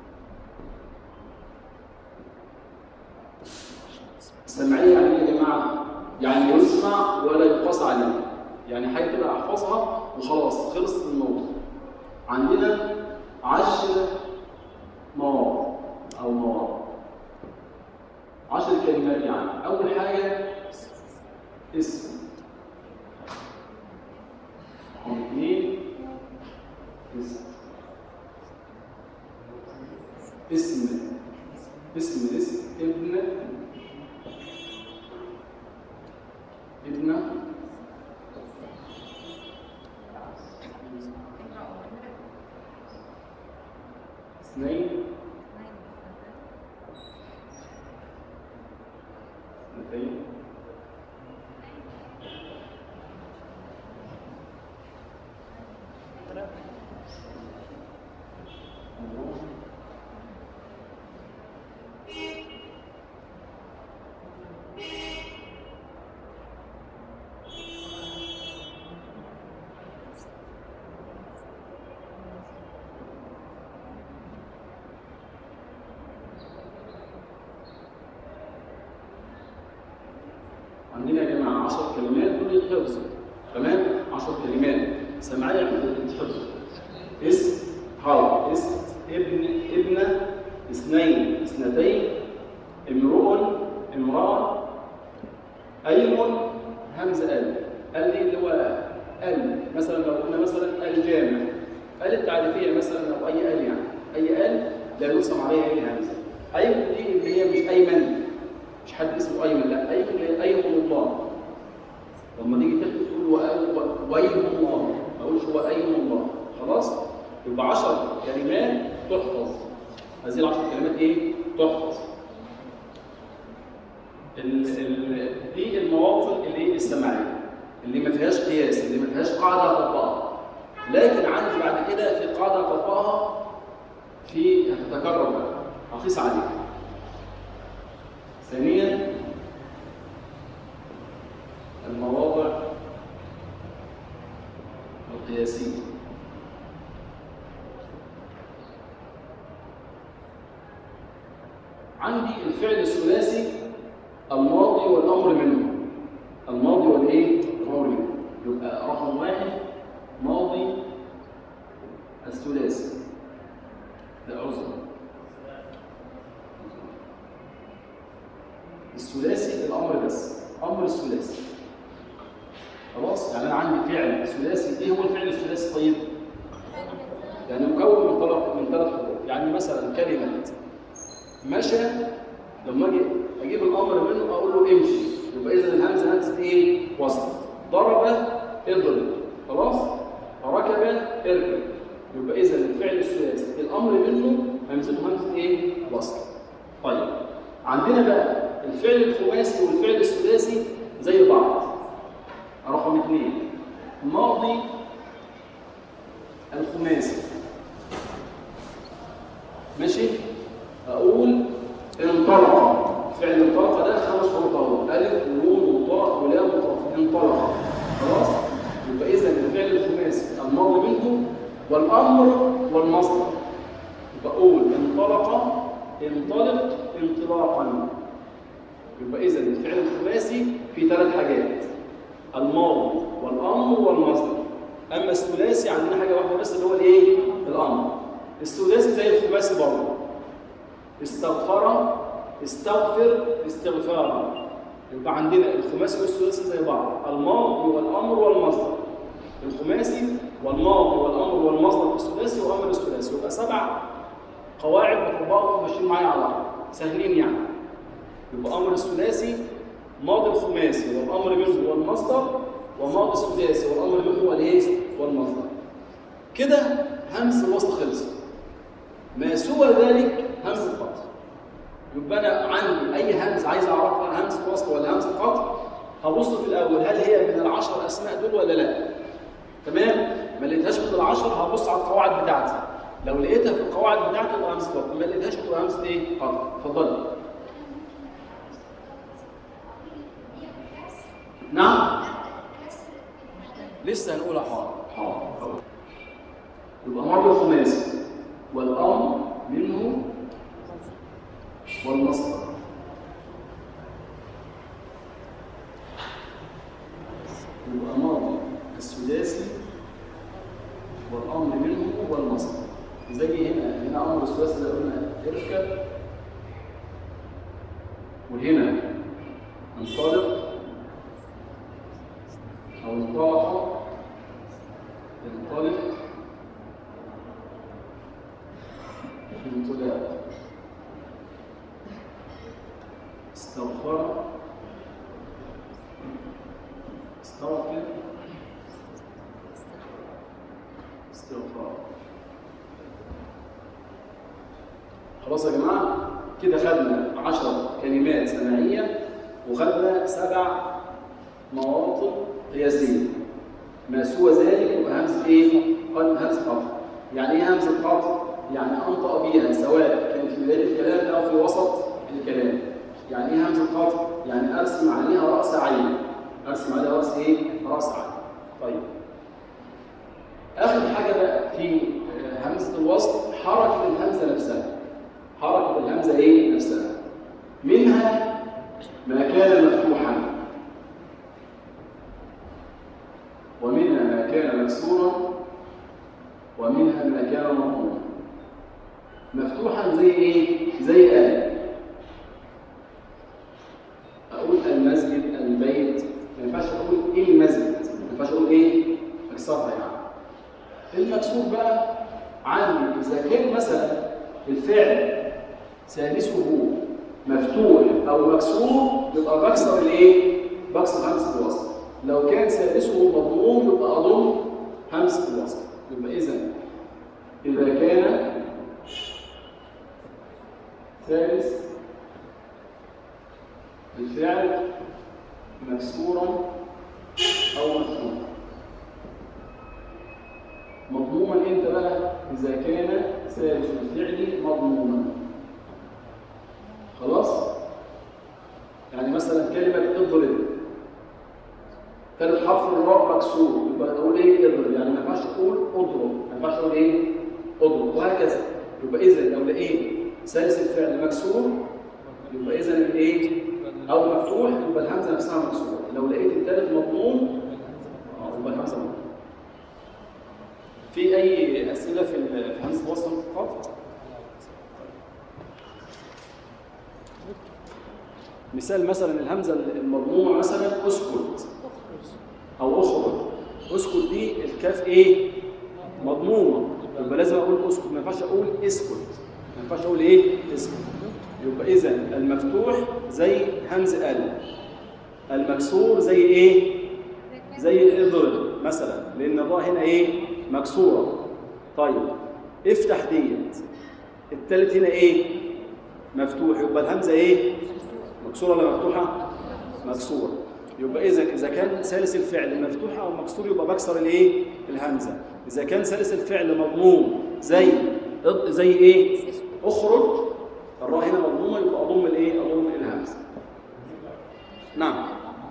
السماعية يعني ايه يا جماعة؟ يعني يسمع ولا يقاس عليه، يعني حاجة كده احفظها وخلاص خلصت الموضوع. عندنا عشر مواضع او مواضع، عشر كلمات. يعني اول حاجة اسم، رقم اثنين اسم اسم اسم اسم ابن ابن اثنين اثنتين عندنا يا جماعه عشر كلمات دول يتحفظوا. تمام؟ عشر كلمات سمعيه يتحفظوا. اسم، حرف، اسم، ابن، ابنه، اثنين، اثنتين، امرؤ، امراه، ايم، همزه ال. ال دي اللي هو ال، مثلا لو قلنا مثلا الجامع، ال التعريفيه مثلا او اي ال، يعني اي ال لا يرسم عليها اي همزه. ايم دي اللي هي مش ايمن، مش حد اسمه ايمن، لا ايمن اللي هي ايم الله. لما تيجي تكتب تقول وايم الله، ما اقولش هو ايم الله. خلاص؟ يبقى عشر كلمات تحفظ. هذه العشر كلمات ايه؟ تحفظ. ال ال دي المواطن اللي السماعيه اللي ما فيهاش قياس، اللي ما فيهاش قاعده اطبقها. لكن عندي بعد كده في قاعده اطبقها في هتتكرر بقى، هقيس عليها. ثانيا المواضع القياسيه. عندي الفعل الثلاثي الماضي والامر منه. الماضي والايه؟ الامر منه. يبقى رقم واحد ماضي الثلاثي. لا عذر. الثلاثي الامر بس، امر الثلاثي. خلاص؟ يعني انا عندي فعل ثلاثي. ايه هو الفعل الثلاثي طيب؟ يعني مكون من ثلاث من ثلاث حروف. يعني مثلا كلمه مشى، لما اجي اجيب الامر منه اقول له امشي، يبقى اذا الهمزه همزه ايه؟ وصل. ضرب اضرب. خلاص؟ ركب اركب. يبقى اذا الفعل الثلاثي الامر منه همزته همزه ايه؟ وصل. طيب عندنا بقى الفعل الخماسي والفعل الثلاثي زي بعض. رقم اثنين ماضي الخماسي. ماشي؟ اقول انطلق. فعل انطلق ده خمس حروف اهو، الف ونون وطاء ولام وطاء. انطلق. خلاص؟ يبقى اذا الفعل الخماسي الماضي منه والامر والمصدر. بقول انطلق انطلق انطلاقا. يبقى اذا الفعل الخماسي في ثلاث حاجات: الماضي والامر والمصدر. اما الثلاثي عندنا حاجه واحده بس اللي هو الايه؟ الامر. الثلاثي زي الخماسي برضه. استغفر استغفر استغفارا. يبقى عندنا الخماسي والثلاثي زي بعض، الماضي والامر والمصدر. الخماسي والماضي والامر والمصدر في الثلاثي وامر الثلاثي. يبقى سبع قواعد بطبقهم ماشيين معايا على بعض، سهلين يعني. يبقى امر الثلاثي ماضي الخماسي والامر منه والمصدر، وماضي الثلاثي والامر منه والايه؟ والمصدر. كده همز الوصل خلص. ما سوى ذلك همز القطع. يبقى انا عندي اي همز عايز اعرفها همزه وصل ولا همزه قطع، هبص في الاول هل هي من العشر اسماء دول ولا لا. تمام؟ ما لقيتهاش من العشر هبص على القواعد بتاعتي. لو لقيتها في القواعد بتاعتي تبقى همزه قطع، ما لقيتهاش تبقى همزه ايه؟ قطع. اتفضلي. نعم؟ لسه هنقولها. حاضر حاضر. يبقى ماضي الخماسي والامر منه والمصدر. يبقى ماضي الثلاثي والامر منه والمصدر. زي هنا هنا امر الثلاثي اللي قلنا اركب، وهنا انطلق او انطلق انطلق انطلاق. استغفر استغفر استغفار. خلاص يا جماعه كده خدنا عشر كلمات سماعيه وخدنا سبع مواطن قياسيه. ما سوى ذلك يبقى همزه ايه؟ همزه قطع. يعني ايه همزه قطع؟ يعني انطق بيها سواء كان في بدايه الكلام او في وسط الكلام. يعني ايه همزه قطع؟ يعني ارسم عليها راس عين. ارسم عليها راس ايه؟ راس عين. طيب اخر حاجه بقى في همزه الوصل حركه الهمزه نفسها. حركه الهمزه ايه؟ نفسها. منها ما كان مفتوحا، ومنها ما كان مكسورا، ومنها ما كان مضموما. مفتوحا زي ايه؟ زي آية. اقول المسجد، البيت، ما ينفعش اقول ايه المسجد، ما ينفعش اقول ايه؟ اكسرها يعني. المكسور بقى عندي اذا كان مثلا الفعل ثالثه مفتوح او مكسور يبقى بكسر الايه؟ بكسر همزه الوصل. لو كان ثالثه مضموم يبقى اضم همزه الوصل. يبقى اذا اذا كان ثالث الفعل مكسورا او مفتوحا. مضموما امتى بقى؟ اذا كان ثالث الفعل مضموما. خلاص؟ يعني مثلا كلمه اضرب ثالث حرف الراء مكسور يبقى اقول ايه؟ اضرب. يعني ما ينفعش اقول اضرب، ما ينفعش اقول ايه؟ اضرب، وهكذا. يبقى اذا لو لقيت ثالث الفعل مكسور يبقى اذا الايه او مفتوح يبقى الهمزه نفسها مكسوره. لو لقيت الثالث مضموم اه يبقى الهمزه مضموم. في اي اسئله في في همزه الوصل فقط؟ مثال مثلا الهمزه المضمومه مثلا اسكت او اخرج. اسكت دي الكاف ايه مضمومه، يبقى لازم اقول اسكت، ما ينفعش اقول اسكت، ما ينفعش اقول ايه اسكت. يبقى اذا المفتوح زي همز ال، المكسور زي ايه زي اضرب مثلا، لان الراء هنا ايه مكسوره. طيب افتح ديت، الثالث هنا ايه مفتوح، يبقى الهمزه ايه مكسوره ولا مفتوحه؟ مكسوره. يبقى اذا اذا كان ثالث الفعل مفتوحه او مكسور يبقى بكسر الايه الهمزه. اذا كان ثالث الفعل مضموم زي زي ايه اخرج، الراء هنا مضمومه يبقى اضم الايه اضم الهمزه. نعم.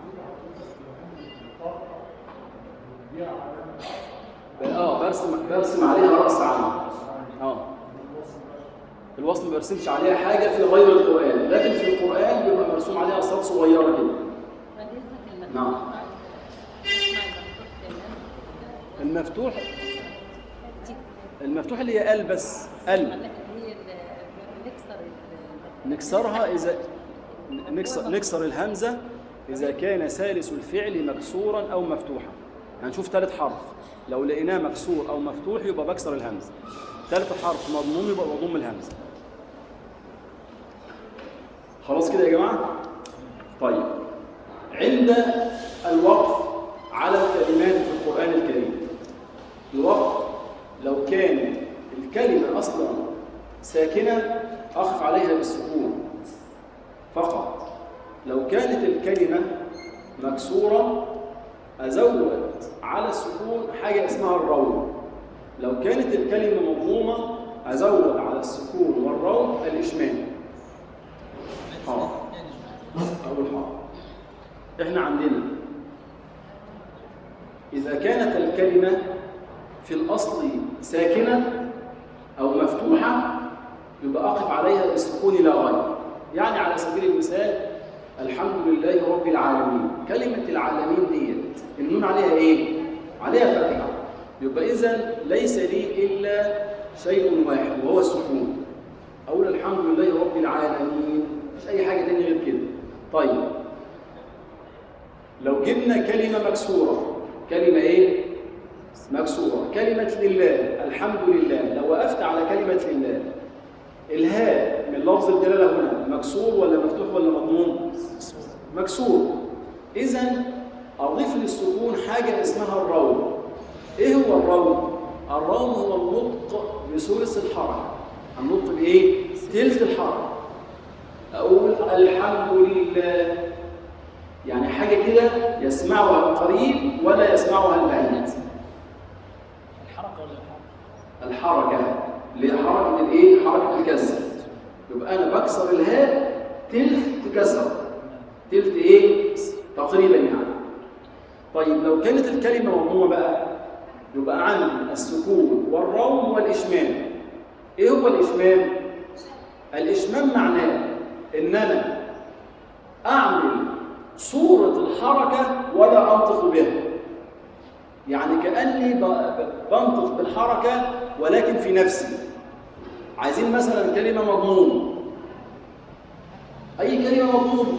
اه برسم برسم عليها راس عام. اه الوصل ما برسمش عليها حاجه في غير القران، لكن في القران بيبقى مرسوم عليها اصوات صغيره كده. نعم. المفتوح المفتوح اللي هي ال بس ال نكسرها اذا نكسر نكسر الهمزه اذا كان ثالث الفعل مكسورا او مفتوحا. هنشوف ثالث حرف لو لقيناه مكسور او مفتوح يبقى بكسر الهمزه، ثالث حرف مضموم يبقى بضم الهمزه. خلاص كده يا جماعه؟ طيب عند الوقف على الكلمات في القرآن الكريم، الوقف لو كان الكلمة أصلا ساكنة أخف عليها بالسكون فقط. لو كانت الكلمة مكسورة أزود على السكون حاجة اسمها الروم. لو كانت الكلمة مضمومة أزود على السكون والروم الإشمام. حاضر أول حاضر. إحنا عندنا إذا كانت الكلمة في الأصل ساكنة أو مفتوحة يبقى أقف عليها بالسكون لا غير. يعني على سبيل المثال الحمد لله رب العالمين، كلمة العالمين ديت النون عليها إيه؟ عليها فتحة، يبقى إذن ليس لي إلا شيء واحد وهو السكون. أقول الحمد لله رب العالمين، مش أي حاجة تانية غير كده. طيب لو جبنا كلمة مكسورة، كلمة إيه؟ مكسورة، كلمة لله، الحمد لله، لو وقفت على كلمة لله الهاء من لفظ الدلالة هنا مكسور ولا مفتوح ولا مضموم؟ مكسور. إذن أضيف للسكون حاجة اسمها الروم. إيه هو الروم؟ الروم هو النطق بثلث الحركة. النطق بإيه؟ ثلث الحركة. أقول الحمد لله، يعني حاجة كده يسمعها القريب ولا يسمعها البعيد. الحركة ولا الحركة؟ الحركة اللي هي حركة الإيه؟ حركة الكسر. يبقى أنا بكسر الهاء تلت كسر، تلت إيه؟ تقريبا يعني. طيب لو كانت الكلمة مضمومة بقى يبقى عندي السكون والروم والإشمام. إيه هو الإشمام؟ الإشمام معناه إن أنا أعمل صورة الحركة ولا أنطق بها، يعني كأني بنطق بالحركة ولكن في نفسي. عايزين مثلا كلمة مضمومة، أي كلمة مضمومة،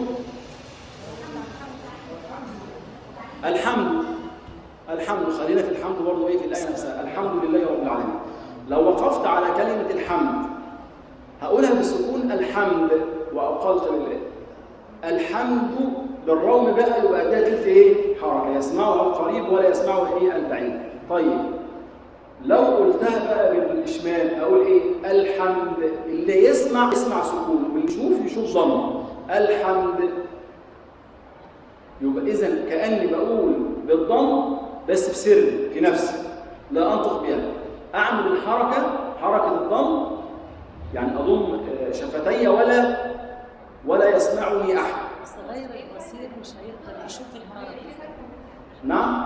الحمد، الحمد، خلينا في الحمد برضه إيه في الآية نفسها، الحمد لله رب العالمين. لو وقفت على كلمة الحمد هقولها بالسكون الحمد وأقلت لله. الحمد بالروم بقى يبقى ده تلت ايه؟ حركه، يسمعها القريب ولا يسمعها ايه؟ البعيد. طيب لو قلتها بقى بالاشمام اقول ايه؟ الحمد، اللي يسمع يسمع سكون واللي يشوف يشوف ضم. الحمد، يبقى اذا كاني بقول بالضم بس في سر في نفسي لا انطق بها. اعمل الحركه حركه الضم، يعني اضم شفتي ولا ولا يسمعني احد. الصغير البصير مش هيقدر يشوف الحركة. نعم.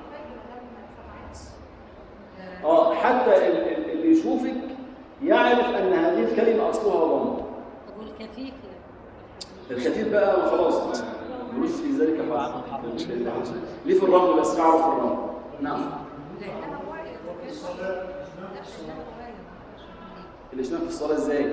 اه حتى اللي يشوفك يعرف ان هذه الكلمه اصلها ضم. طب والكفيف الخفيف بقى خلاص ملوش في ذلك حظ. ليه في الرمل بس يعرف في الرمل. نعم. الإشمام في الصلاة ازاي؟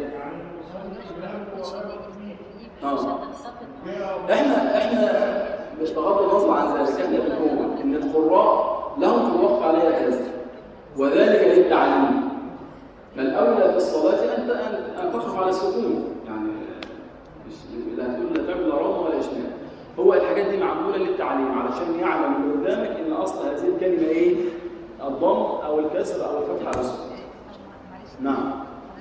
اه احنا احنا مش بغض النظر عن ذلك، احنا بنقول ان القراء لهم في الوقف عليها كذا وذلك للتعليم. فالاولى في الصلاه ان ان تقف على السكون، يعني مش لا تقول لا تعمل لا رم ولا اشمام. هو الحاجات دي معموله للتعليم علشان يعلم اللي قدامك ان اصل هذه الكلمه ايه؟ الضم او الكسر او الفتح على السكون. نعم.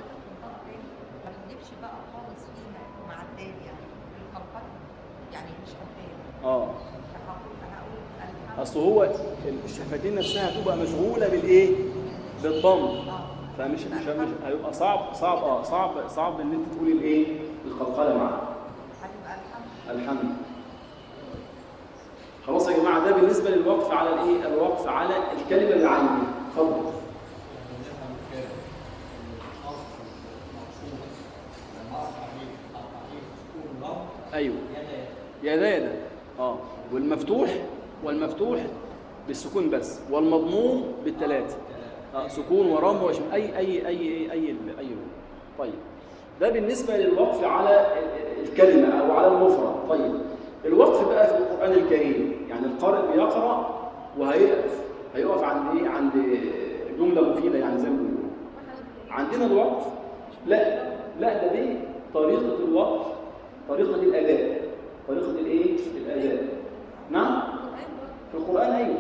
اه اصل هو الشفتين نفسها هتبقى مشغوله بالايه؟ بالضم، فمش مش مش هيبقى صعب صعب اه صعب صعب ان انت تقولي الايه؟ القلقله معاها. الحمد. خلاص يا جماعه، ده بالنسبه للوقف على الايه؟ الوقف على الكلمه اللي عندي. اتفضل. ايوه يدا يدا اه والمفتوح والمفتوح بالسكون بس، والمضموم بالثلاثه اه سكون ورم وشم اي اي اي اي اي, أي طيب ده بالنسبه للوقف على الكلمه او على المفرد. طيب الوقف بقى في القران الكريم، يعني القارئ بيقرا وهيقف هيقف عند ايه؟ عند جمله مفيده، يعني زي ما بنقول عندنا الوقف. لا لا ده دي طريقه الوقف، طريقه الاداء، طريقه الايه؟ الاداء. نعم في القران. ايوه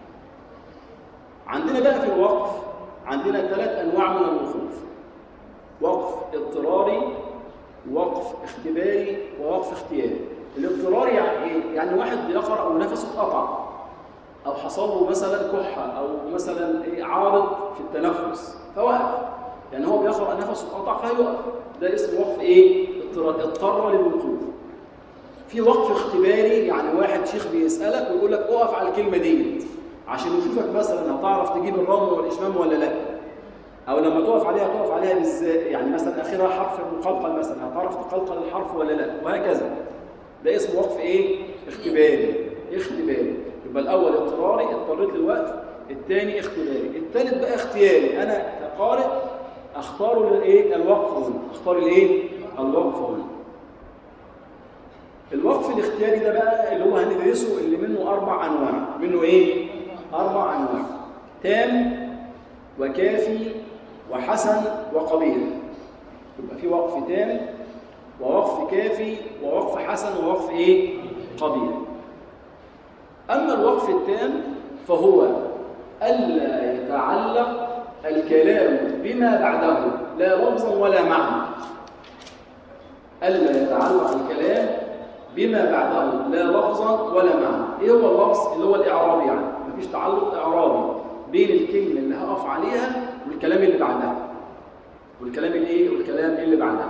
عندنا بقى في الوقف عندنا ثلاث انواع من الوقوف: وقف اضطراري، وقف اختباري، ووقف اختياري. الاضطراري يعني ايه؟ يعني واحد بيقرا ونفسه اتقطع او حصل له مثلا كحه او مثلا ايه عارض في التنفس فوقف، يعني هو بيقرا نفسه اتقطع فيوقف، ده اسمه وقف ايه؟ اضطر للوقوف. في وقف اختباري، يعني واحد شيخ بيسالك ويقول لك اقف على الكلمه دي عشان يشوفك مثلا هتعرف تجيب الرم والاشمام ولا لا، او لما تقف عليها تقف عليها ازاي، يعني مثلا اخرها حرف مقلقل مثلا هتعرف تقلقل الحرف ولا لا، وهكذا. ده اسمه وقف ايه؟ اختباري. اختباري يبقى الاول اضطراري اضطريت للوقف، الثاني اختباري، الثالث بقى اختياري، انا كقارئ اختار الايه؟ الوقف هنا، اختار الايه؟ الوقف هنا. الوقف الاختياري ده بقى اللي هو هندرسه، اللي منه اربع انواع. منه ايه؟ اربع انواع: تام وكافي وحسن وقبيح. يبقى في وقف تام ووقف كافي ووقف حسن ووقف ايه؟ قبيح. اما الوقف التام فهو الا يتعلق الكلام بما بعده لا لفظا ولا معنى. الا يتعلق الكلام بما بعده لا لفظا ولا معنى. ايه هو اللفظ؟ اللي هو الاعرابي، يعني مفيش تعلق اعرابي بين الكلمه اللي هقف عليها والكلام اللي بعدها والكلام اللي ايه؟ والكلام اللي بعدها.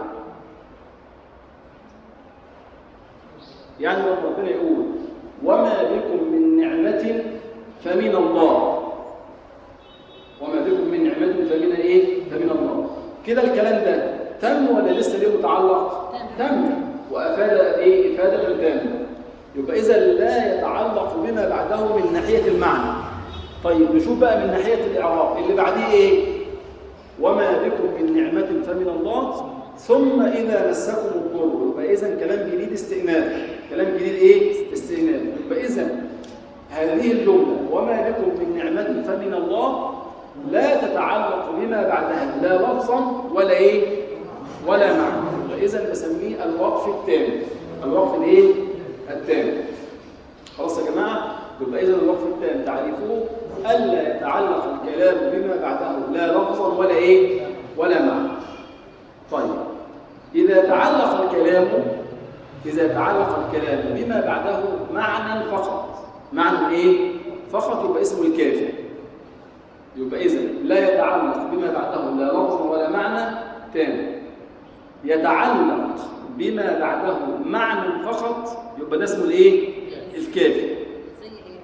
يعني لما ربنا يقول وما بكم من نعمه فمن الله، وما بكم من نعمه فمن ايه؟ فمن الله. كده الكلام ده تم ولا لسه ليه متعلق؟ تم، وافاد ايه؟ افاده تامه. يبقى اذا لا يتعلق بما بعده من ناحيه المعنى. طيب نشوف بقى من ناحيه الاعراب اللي بعديه ايه؟ وما بكم من نعمه فمن الله ثم اذا مسكم الضر. يبقى اذا كلام جديد استئناف، كلام جديد ايه؟ استئناف. يبقى اذا هذه الجمله وما بكم من نعمه فمن الله لا تتعلق بما بعدها لا لفظا ولا ايه؟ ولا معنى. فاذا بسميه الوقف التام. الوقف الايه؟ التام. خلاص يا جماعه؟ يبقى اذا الوقف التام تعريفه الا يتعلق الكلام بما بعده لا لفظا ولا ايه؟ ولا معنى. طيب اذا تعلق الكلام اذا تعلق الكلام بما بعده معنى فقط، معنى ايه؟ فقط، يبقى اسمه الكافي. يبقى اذا لا يتعلق بما بعده لا لفظا ولا معنى تام، يتعلق بما بعده معنى فقط، يبقى ده اسمه الايه؟ الكافي. زي ايه؟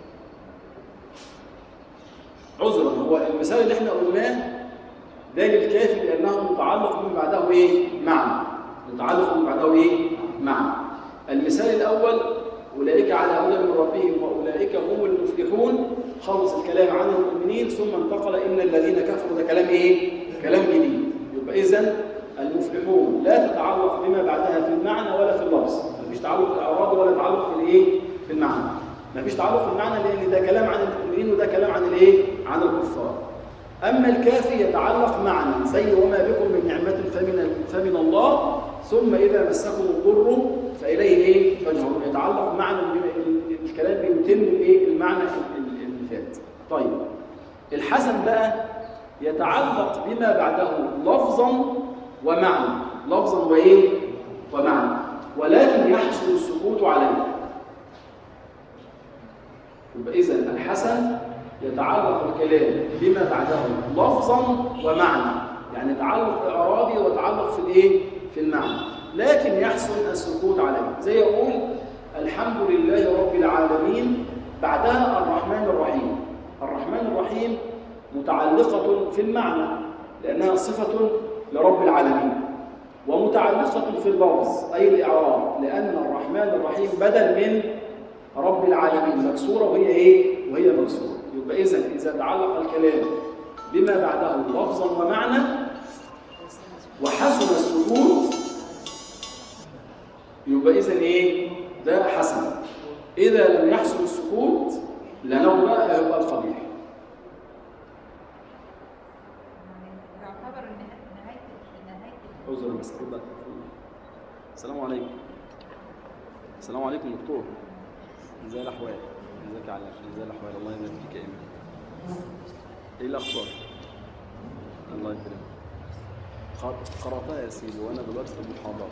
عذرا، هو المثال اللي احنا قلناه ده للكافي لانه متعلق بما بعده ايه؟ معنى. متعلق بما بعده ايه؟ معنى. المثال الأول أولئك على هدى من ربهم وأولئك هم المفلحون، خلص الكلام عن المؤمنين ثم انتقل إن الذين كفروا. ده كلام إيه؟ كلام جديد. يبقى إذن المفلحون لا تتعلق بما بعدها في المعنى ولا في اللفظ، مفيش تعلق إعرابي ولا تعلق في الإيه؟ في المعنى. مفيش تعلق في المعنى لأن ده كلام عن المؤمنين وده كلام عن الإيه؟ عن الكفار. أما الكافي يتعلق معنى زي وما بكم من نعمة فمن فمن الله ثم إذا مسكم الضر فإليه إيه؟ تجهرون. يتعلق معنى الكلام بيتم الإيه؟ المعنى اللي فات. طيب الحسن بقى يتعلق بما بعده لفظا ومعنى، لفظا وإيه؟ ومعنى، ولكن يحصل السكوت عليه. يبقى إذن الحسن يتعلق الكلام بما بعده لفظا ومعنى، يعني تعلق إعرابي وتعلق في الإيه؟ في المعنى، لكن يحصل السكوت عليه. زي يقول الحمد لله رب العالمين بعدها الرحمن الرحيم. الرحمن الرحيم متعلقة في المعنى لأنها صفة لرب العالمين، ومتعلقة في اللفظ أي الإعراب لأن الرحمن الرحيم بدل من رب العالمين، مكسورة وهي إيه؟ وهي مكسورة. يبقى إذن إذا تعلق الكلام بما بعده لفظا ومعنى وحسن السكوت يبقى إذن إيه؟ ده حسن. إذا لم يحصل السكوت لنقول هيبقى القبيح. يعتبر نهاية نهاية أعوذ بس كده. السلام عليكم. السلام عليكم دكتور. ازاي الأحوال؟ ازيك يا علي؟ ازاي الأحوال؟ الله يبارك فيك يا إيمان. إيه الأخبار؟ الله يكرمك. قرأتها يا سيدي وأنا دلوقتي في المحاضرة.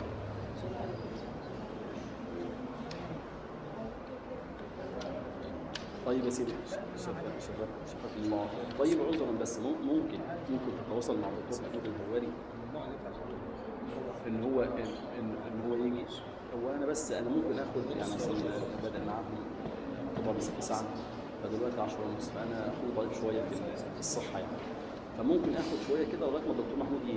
طيب يا سيدي شفاك شفاك شفاك الله. طيب عذرا بس ممكن ممكن تتواصل مع الدكتور محمود الهواري ان هو ان, إن هو يجي. هو انا بس انا ممكن اخد يعني اصل بدأ معاهم طبعا بس ساعه فدلوقتي عشرة ونص فانا اخد ضعيف شويه في الصحه يعني، فممكن اخد شويه كده لغايه ما الدكتور محمود يجي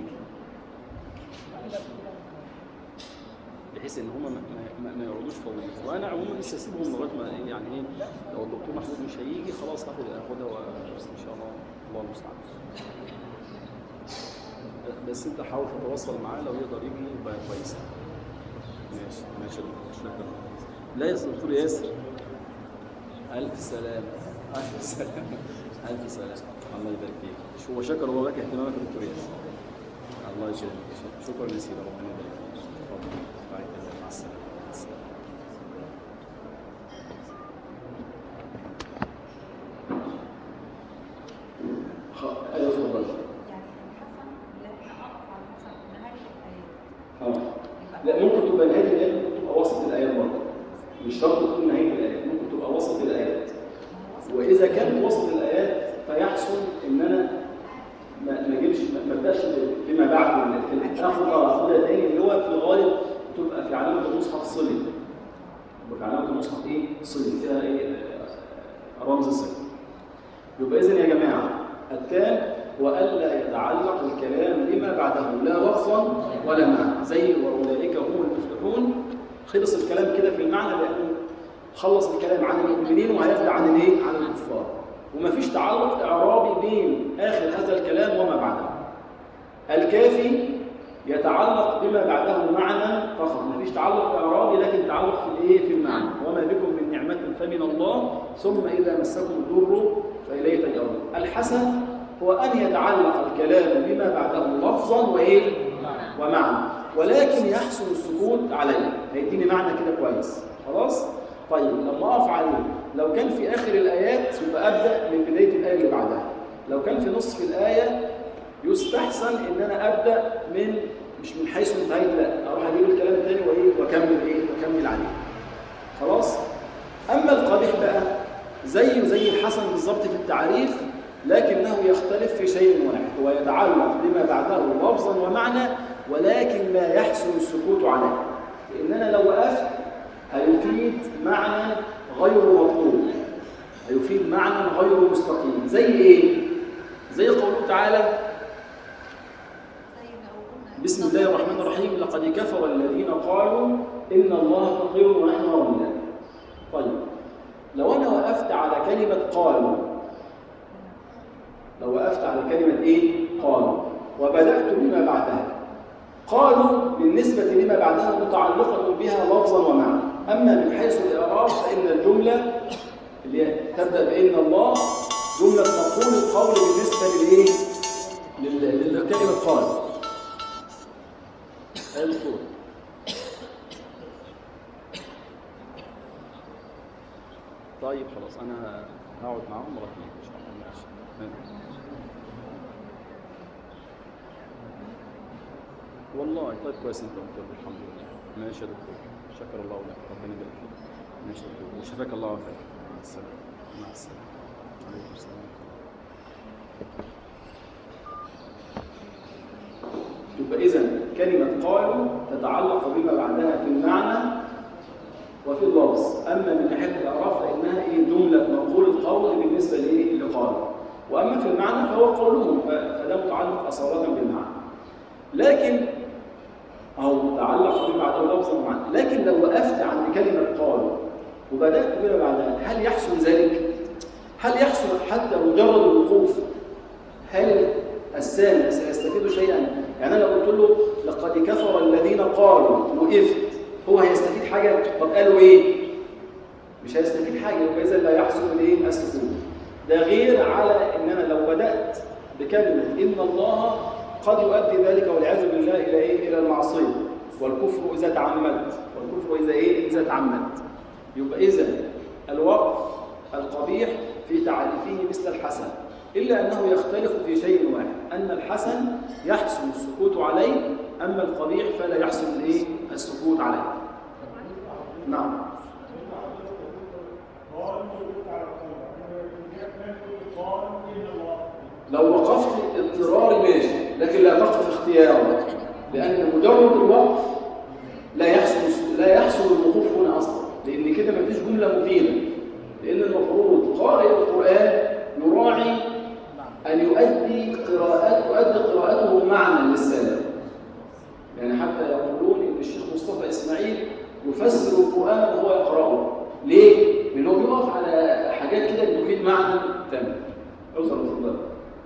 بحيث ان هم ما, ما, ما يقعدوش فاضيين، وانا عموما لسه اسيبهم لغايه ما يعني ايه لو الدكتور محمود مش هيجي خلاص هاخد اخدها ان شاء الله. الله المستعان. بس انت حاول تتواصل معاه لو يقدر يجي يبقى كويس. ماشي ماشي شكرا. لا يا دكتور ياسر الف سلام الف سلام الف سلام. الله يبارك فيك. هو شكر الله لك اهتمامك يا دكتور ياسر. الله يكرمك. شكرا يا سيدي ربنا يبارك فيك. اتفضل. مع السلامه. ايوه اتفضل. يعني الحسن لا أقف على الحسن نهاية الآيات. اه لا ممكن تبقى نهايه الايات ممكن تبقى وسط الايات برضه، مش شرط تكون نهايه الايات، ممكن تبقى وسط الايات. واذا كانت وسط الايات فيحصل ان انا ما ما اجيبش ما ابداش بما بعد من الكلمه، اخد اخدها تاني اللي هو في الغالب تبقى في علامه المصحف صلي. يبقى في علامه المصحف ايه؟ صلي فيها ايه؟ رمز الصلي. يبقى اذا يا جماعه التام والا يتعلق الكلام بما بعده لا لفظا ولا معنى، زي واولئك هم المفلحون. خلص الكلام كده في المعنى لانه خلص الكلام عن المؤمنين وهيبدا عن الايه؟ عن الكفار. ومفيش تعلق اعرابي بين اخر هذا الكلام وما بعده. الكافي يتعلق بما بعده معنى فقط، مفيش تعلق اعرابي لكن تعلق في الايه؟ في المعنى. وما بكم من نعمه فمن الله ثم اذا مسكم الضر فاليه تجرون. الحسن هو ان يتعلق الكلام بما بعده لفظا وايه؟ ومعنى، ولكن يحصل السكوت عليه. هيديني معنى كده كويس خلاص. طيب لما اقف عليه لو كان في اخر الايات يبقى ابدا من بدايه الايه اللي بعدها، لو كان في نصف الايه يستحسن ان انا ابدا من مش من حيث انتهيت، لا اروح اجيب الكلام تاني وايه واكمل ايه واكمل عليه خلاص. اما القبيح بقى زيه زي الحسن بالظبط في التعريف، لكنه يختلف في شيء واحد، هو يتعلق بما بعده لفظا ومعنى ولكن لا يحصل السكوت عليه، لان انا لو وقفت هيفيد معنى غير مطلوب، هيفيد معنى غير مستقيم. زي ايه؟ زي قوله تعالى بسم الله الرحمن الرحيم لقد كفر الذين قالوا إن الله فقير ونحن أغنياء. طيب لو أنا وقفت على كلمة قالوا، لو وقفت على كلمة إيه؟ قالوا، وبدأت بما بعدها. قالوا بالنسبة لما بعدها متعلقة بها لفظا ومعنى، أما من حيث الإعراب فإن الجملة اللي تبدأ بإن الله جملة مقول القول بالنسبة للإيه؟ للكلمة قالوا. أي دكتور؟ طيب خلاص أنا هقعد معاهم مرة ثانية إن شاء الله. ماشي. والله طيب كويس انت قلت الحمد لله. ماشي يا دكتور، شكر الله لك، ربنا يبارك فيك. ماشي يا دكتور، وشفاك الله وعافاك. مع السلامه. مع السلامه. عليكم السلام. يبقى اذا كلمه قالوا تتعلق بما بعدها في المعنى وفي اللفظ، اما من ناحيه الاعراب فانها ايه؟ جمله منقول القول بالنسبه لايه؟ لقالوا. واما في المعنى فهو قولهم، فده متعلق اصاله بالمعنى. لكن أو متعلق بما بعده لفظا ومعنى. لكن لو وقفت عند كلمة قالوا وبدأت بما بعدها، هل يحصل ذلك؟ هل يحصل حتى مجرد الوقوف؟ هل السامع سيستفيد شيئا؟ يعني أنا لو قلت له لقد كفر الذين قالوا وقفت، هو هيستفيد حاجة؟ طب قالوا إيه؟ مش هيستفيد حاجة، يبقى إذا لا يحصل الإيه؟ السكوت. ده غير على إن أنا لو بدأت بكلمة إن الله قد يؤدي ذلك والعياذ بالله الى ايه؟ الى المعصيه والكفر اذا تعمدت، والكفر اذا ايه؟ اذا تعمدت. يبقى اذا الوقف القبيح في تعريفه مثل الحسن، الا انه يختلف في شيء واحد، ان الحسن يحصل السكوت عليه، اما القبيح فلا يحصل الايه؟ السكوت عليه. نعم. لو وقفت اضطراري ماشي، لكن لا تقف اختيارا، لأن مجرد الوقف لا يحصل لا يحصل الوقوف هنا أصلا، لأن كده ما فيش جملة مفيدة. لأن المفروض قارئ القرآن يراعي أن يؤدي قراءات تؤدي قراءته معنى للسامع. يعني حتى يقولون إن الشيخ مصطفى إسماعيل يفسر القرآن وهو يقرأه. ليه؟ لأنه بيقف على حاجات كده بتفيد معنى تام. أوصل للفضل.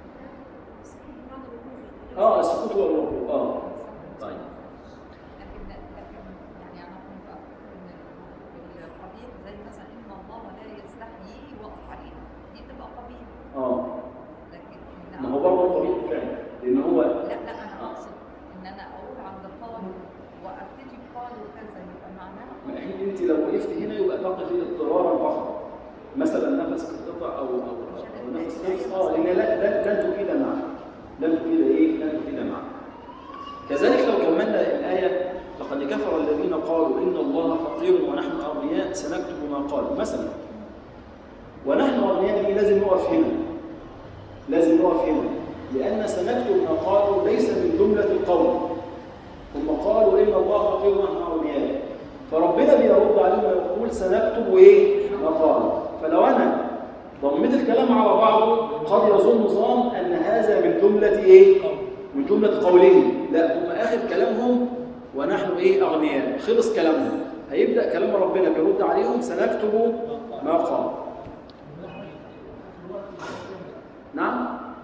اه السكوت هو الوقوف. اه طيب. لكن لكن يعني انا كنت ان القبيح زي مثلا ان الله لا يستحيي يوقف علينا، دي تبقى قبيح. اه لكن ما هو برضه قبيح فعلا، لان هو لا لا انا اقصد ان انا اقول عند قالوا وابتدي بقالوا كذا يبقى معناها. ما احنا انت لو وقفت هنا يبقى تقفي اضطرارا فقط، مثلا نفسك انقطع او او او نفس خلص. اه لان لا لن تفيد معنى، لن تفيد ايه؟ لن تفيد معنى. كذلك لو كملنا الايه لقد كفر الذين قالوا ان الله فقير ونحن اغنياء سنكتب ما قالوا مثلا، ونحن اغنياء دي لازم نقف هنا، لازم نقف هنا، لان سنكتب ما قالوا ليس من جمله القول. هم قالوا ان الله فقير ونحن اغنياء، فربنا بيرد عليهم ويقول سنكتب ايه؟ ما قالوا. فلو انا ضميت الكلام على بعضه قد يظن ظان ان هذا من جمله ايه؟ من جمله قولهم. لا، هم اخر كلامهم ونحن ايه؟ اغنياء، خلص كلامهم. هيبدا كلام ربنا بيرد عليهم سنكتب ما قال. نعم؟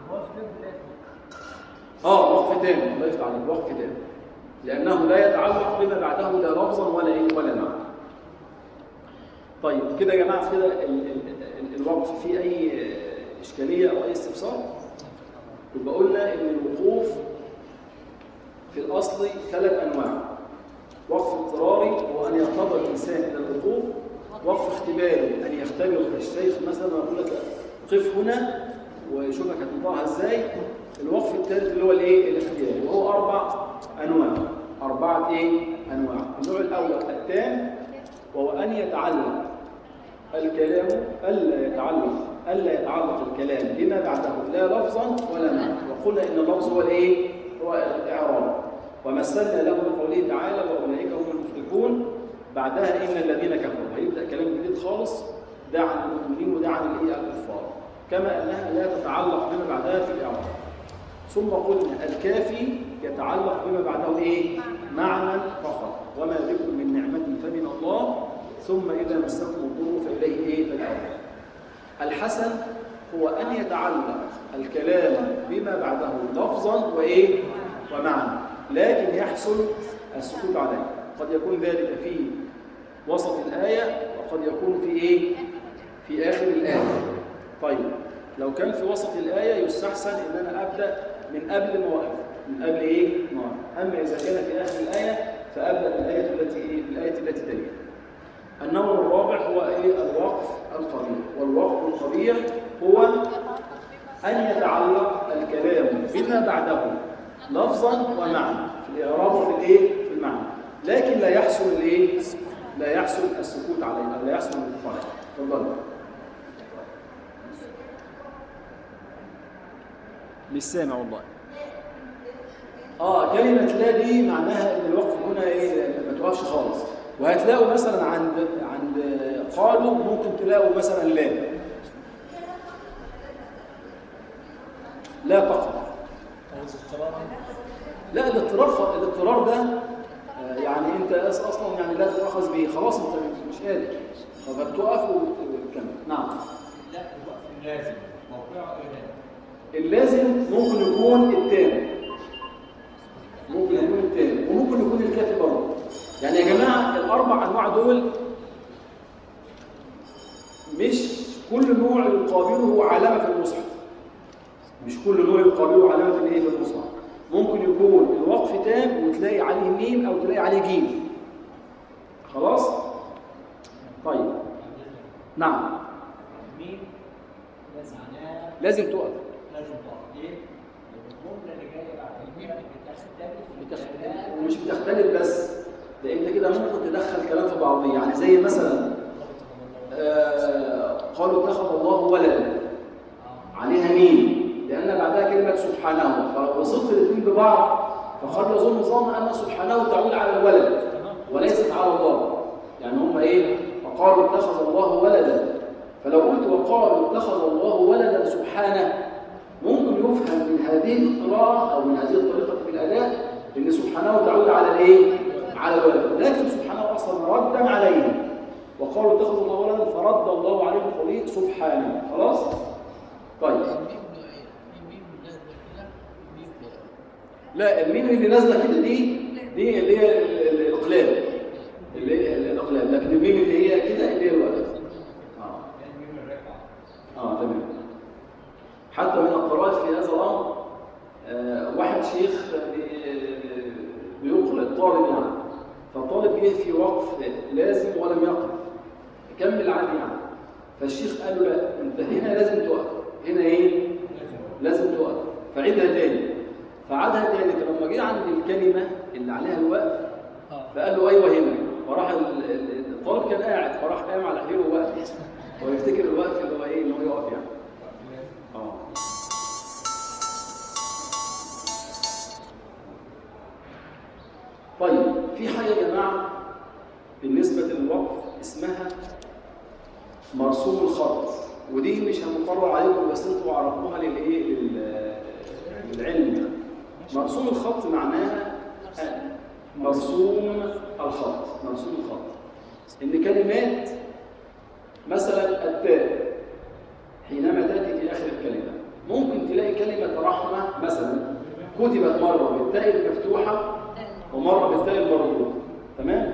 اه وقف تاني، الله يفتح عليك، وقف تاني، لانه لا يتعلق بما بعده لا لفظا ولا ايه؟ ولا معنى. طيب كده يا جماعه كده الوقف فيه اي اشكاليه او اي استفسار؟ يبقى قلنا ان الوقوف في الاصل ثلاث انواع. وقف اضطراري هو ان يضطر الانسان الى الوقوف، وقف اختباري ان يختبر الشيخ مثلا ويقول لك قف هنا ويشوفك هتنطقها ازاي. الوقف الثالث اللي هو الايه؟ الاختياري، وهو اربع انواع. اربعه ايه؟ انواع. النوع الاول التام، وهو ان يتعلق الكلام الا يتعلق الا يتعلق الكلام بما بعده لا لفظا ولا معنى. وقلنا ان اللفظ هو الايه؟ هو الاعراب، ومثلنا له بقوله تعالى واولئك هم المفلحون. بعدها ان الذين كفروا، هيبدا كلام جديد خالص، ده عن المؤمنين وده عن الايه؟ الكفار، كما انها لا تتعلق بما بعدها في الاعراب. ثم قلنا الكافي يتعلق بما بعده إيه؟ معنى فقط. وما بكم من نعمة فمن الله ثم إذا مسكم الضر فإليه إيه؟ فالأول. الحسن هو أن يتعلق الكلام بما بعده لفظا وإيه؟ ومعنى، لكن يحصل السكوت عليه. قد يكون ذلك في وسط الآية وقد يكون في إيه؟ في آخر الآية. طيب لو كان في وسط الآية يستحسن إن أنا أبدأ من قبل ما أوقف، من قبل إيه؟ ما أوقف. أما إذا كان في آخر الآية فأبدأ بالآية التي إيه؟ بالآية التي تليها. النوع الرابع هو إيه؟ الوقف القبيح. والوقف القبيح هو أن يتعلق الكلام بما بعده لفظا ومعنى في الإعراب وفي الإيه؟ في المعنى، لكن لا يحصل الإيه؟ لا يحصل السكوت عليه أو لا يحصل الوقوف عليه. تفضل. مش سامع والله. اه كلمة لا دي معناها ان الوقف هنا ايه؟ ما توقفش خالص. وهتلاقوا مثلا عند عند قالوا ممكن تلاقوا مثلا لا لا تقف. لا الاضطرار الاضطرار ده آه يعني انت اصلا يعني لا تؤخذ به، خلاص انت مش قادر فبتقف وتكمل. نعم. لا الوقف لازم موقعه ايه؟ اللازم ممكن يكون التام، ممكن يكون التام وممكن يكون الكافي برضه. يعني يا جماعه الاربع انواع دول مش كل نوع يقابله علامه في المصحف، مش كل نوع يقابله علامه في الايه؟ في المصحف. ممكن يكون الوقف تام وتلاقي عليه ميم او تلاقي عليه جيم. خلاص؟ طيب نعم. مين لازم لازم تقف. لازم تقف ليه؟ الجمله اللي جايه بعد الميم بتختلف بتختلف ومش بتختلف بس، ده انت كده ممكن تدخل كلام في بعضيه. يعني زي مثلا آه قالوا اتخذ الله ولدا، عليها مين لان بعدها كلمه سبحانه، فوصلت الاثنين ببعض فقد يظن ظن ان سبحانه تعود على الولد وليست على الله. يعني هم ايه؟ وقالوا اتخذ الله ولدا، فلو قلت وقالوا اتخذ الله ولدا سبحانه ممكن يفهم من هذه القراءة أو من هذه الطريقة في الأداء إن سبحانه تعود على الإيه؟ على الولد، لكن سبحانه أصلا ردا عليهم. وقالوا اتخذ الله ولدا فرد الله عليهم قوله سبحانه. خلاص؟ طيب. لا الميم اللي نازله كده دي دي اللي هي الإقلاب، اللي هي الإقلاب، لكن الميم اللي هي كده اللي هي الولد. اه. اه تمام. حتى من القراءات في هذا الأمر آه واحد شيخ بيقرأ الطالب يعني، فالطالب جه في وقف لازم ولم يقف، كمل عادي يعني، فالشيخ قال له لا انت هنا لازم تقف، هنا ايه؟ لازم تقف، فعيدها تاني، فعادها تاني. فلما جه عند الكلمة اللي عليها الوقف فقال له ايوه هنا، فراح الطالب كان قاعد فراح قام على حيله ووقف، ويفتكر الوقف اللي هو ايه؟ اللي هو يقف يعني. اه طيب في حاجه يا جماعه بالنسبه للوقف اسمها مرسوم الخط، ودي مش هنقرر عليكم بس انتوا عرفوها للايه؟ للعلم. مرسوم الخط معناها مرسوم الخط، مرسوم الخط ان كلمات مثلا التاء حينما تأتي في آخر الكلمة ممكن تلاقي كلمة رحمة مثلا كتبت مرة بالتاء المفتوحة ومرة بالتاء المربوطة، تمام؟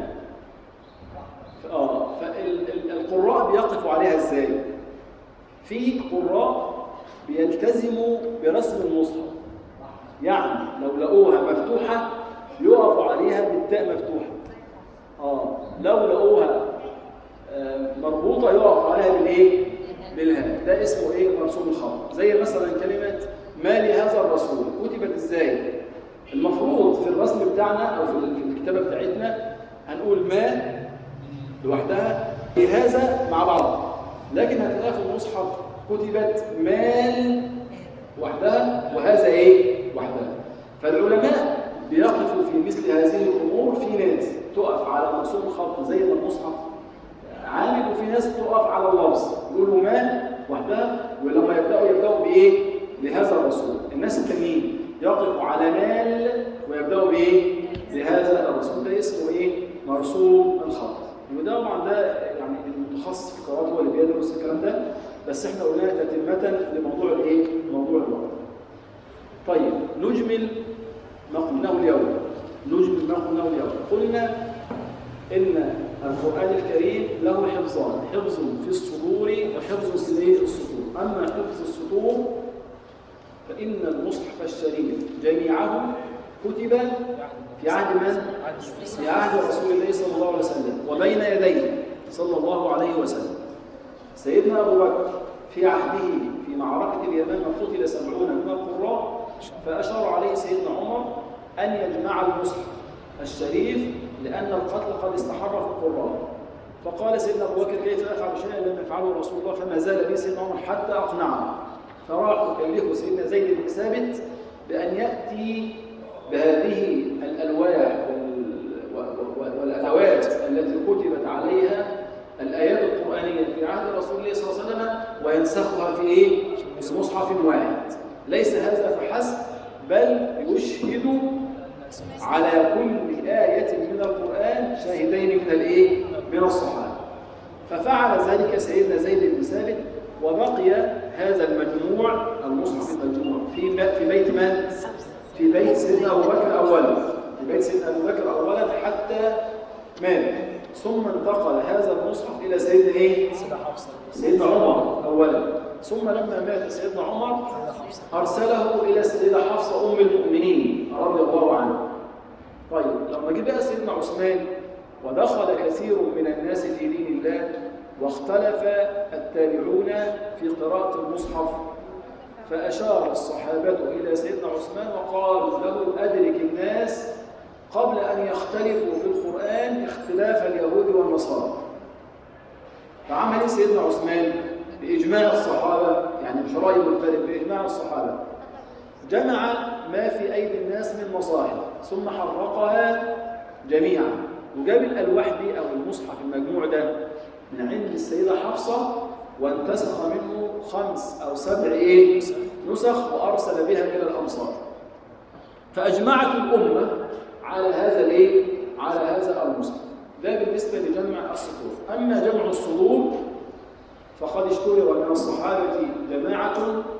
اه فالقراء بيقفوا عليها ازاي؟ في قراء بيلتزموا برسم المصحف، يعني لو لقوها مفتوحة يقفوا عليها بالتاء مفتوحة. اه لو لقوها آه مربوطة يقفوا عليها بالايه؟ بالهاء. ده اسمه ايه؟ مرسوم الخط. زي مثلا كلمه ما لهذا الرسول كتبت ازاي؟ المفروض في الرسم بتاعنا او في الكتابه بتاعتنا هنقول ما لوحدها لهذا مع بعض، لكن هتلاقيها في المصحف كتبت مال وحدها وهذا ايه؟ وحدها. فالعلماء بيقفوا في مثل هذه الامور، في ناس تقف على مرسوم الخط زي ما المصحف عامل، وفي ناس تقف على اللفظ يقولوا ما وحدها، ولما يبداوا يبداوا بايه؟ لهذا الرسول. الناس التانيين يقف على مال ويبدأوا بإيه؟ بهذا الرسوم. ده اسمه إيه؟ مرسوم الخط. وده طبعا ده يعني المتخصص في القراءات هو اللي بيدرس الكلام ده، بس احنا قلناها تتمة لموضوع الايه؟ موضوع الوقت. طيب نجمل ما قلناه اليوم. نجمل ما قلناه اليوم. قلنا ان القرآن الكريم له حفظان، حفظ في الصدور وحفظ في الايه؟ السطور. اما حفظ السطور فإن المصحف الشريف جميعه كتب في عهد من؟ في عهد رسول الله صلى الله عليه وسلم وبين يديه صلى الله عليه وسلم. سيدنا أبو بكر في عهده في معركة اليمامة قتل سبعون من القراء، فأشار عليه سيدنا عمر أن يجمع المصحف الشريف لأن القتل قد استحر في القراء. فقال سيدنا أبو بكر كيف أفعل شيئا لم يفعله رسول الله؟ فما زال به سيدنا عمر حتى أقنعه، فراح يكلفه سيدنا زيد بن ثابت بأن يأتي بهذه الألواح والأدوات التي كتبت عليها الآيات القرآنية في عهد رسول الله صلى الله عليه وسلم وينسخها في إيه؟ في مصحف واحد. ليس هذا فحسب، بل يشهد على كل آية من القرآن شاهدين من الإيه؟ من الصحابة. ففعل ذلك سيدنا زيد بن ثابت، وبقي هذا المجموع المصحف المجموع في في بيت من؟ في بيت سيدنا أبو بكر أولا، في بيت سيدنا أبو بكر أولا حتى مات. ثم انتقل هذا المصحف إلى سيدنا إيه؟ سيدنا عمر أولا. ثم لما مات سيدنا عمر أرسله إلى سيدة حفصة أم المؤمنين رضي الله عنها. طيب لما جه بقى سيدنا عثمان ودخل كثير من الناس في دين الله واختلف التابعون في قراءة المصحف، فأشار الصحابة إلى سيدنا عثمان وقال له أدرك الناس قبل أن يختلفوا في القرآن اختلاف اليهود والنصارى. فعمل سيدنا عثمان بإجماع الصحابة، يعني مش رأي منفرد، بإجماع الصحابة جمع ما في أيدي الناس من مصاحف ثم حرقها جميعا، وجاب الألواح دي أو المصحف المجموع ده من عند السيدة حفصة وانتسخ منه خمس أو سبع إيه؟ نسخ وأرسل بها إلى الأمصار. فأجمعت الأمة على هذا الإيه؟ على هذا المصحف. ده بالنسبة لجمع السطور. أما جمع الصدور فقد اشتهر من الصحابة جماعة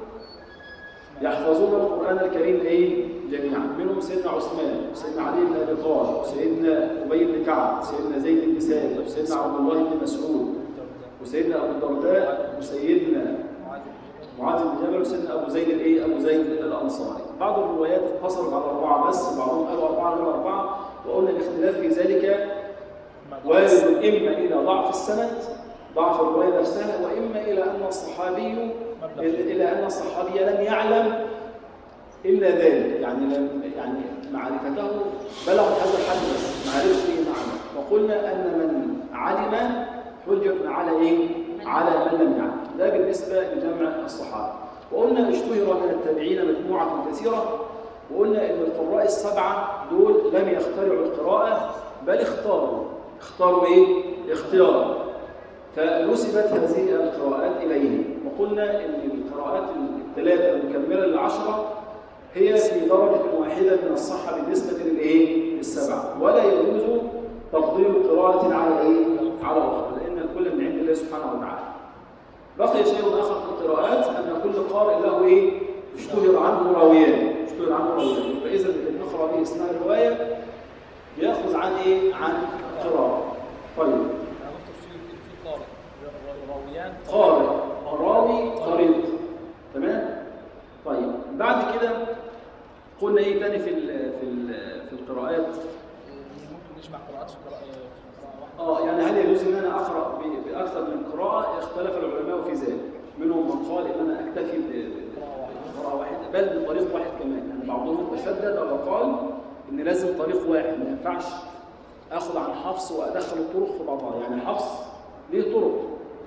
يحفظون القرآن الكريم إيه؟ جميعا، منهم سيدنا عثمان، سيدنا علي بن أبي طالب، سيدنا أبي بن كعب، سيدنا زيد بن ثابت، سيدنا عبد الله بن مسعود، وسيدنا أبو الدرداء، وسيدنا معاذ بن جبل، وسيدنا أبو زيد الإيه؟ أبو زيد الأنصاري. بعض الروايات اقتصرت على أربعة بس، بعضهم قالوا أربعة غير أربعة، وقلنا الاختلاف في ذلك وارد إما إلى ضعف السند، ضعف الرواية نفسها، وإما إلى أن الصحابي إلى أن الصحابي لم يعلم إلا ذلك، يعني لم يعني معرفته بلغ هذا الحد بس ما عرفش إيه معنى. وقلنا أن من علم حجة على إيه؟ على من لم يعلم. ده بالنسبة لجمع الصحابة. وقلنا اشتهر من التابعين مجموعة كثيرة، وقلنا أن القراء السبعة دول لم يخترعوا القراءة بل اختاروا اختاروا إيه؟ اختيار، فنسبت هذه القراءات إليهم. وقلنا أن القراءات الثلاثة المكملة للعشرة هي في درجة واحدة من الصحة بالنسبة للإيه؟ للسبعة، ولا يجوز تفضيل قراءة على إيه؟ على أخرى، لأن الكل من عند الله سبحانه وتعالى. بقي شيء آخر في القراءات أن كل قارئ له إيه؟ اشتهر عنه راويان، اشتهر عنه راويان، فإذا اللي بنقرأ به اسمها الرواية بيأخذ عن إيه؟ عن قراءة. طيب قارئ راوي قريب، تمام؟ طيب بعد كده قلنا ايه تاني في ال في ال في القراءات؟ ممكن نجمع قراءات في قراءة اه يعني هل يجوز ان انا اقرا باكثر من قراءه؟ اختلف العلماء في ذلك، منهم من قال ان انا اكتفي بقراءه واحده بل بطريق واحد كمان، يعني بعضهم تشدد وقال ان لازم طريق واحد، ما ينفعش اخذ عن حفص وادخل الطرق في بعضها، يعني حفص ليه طرق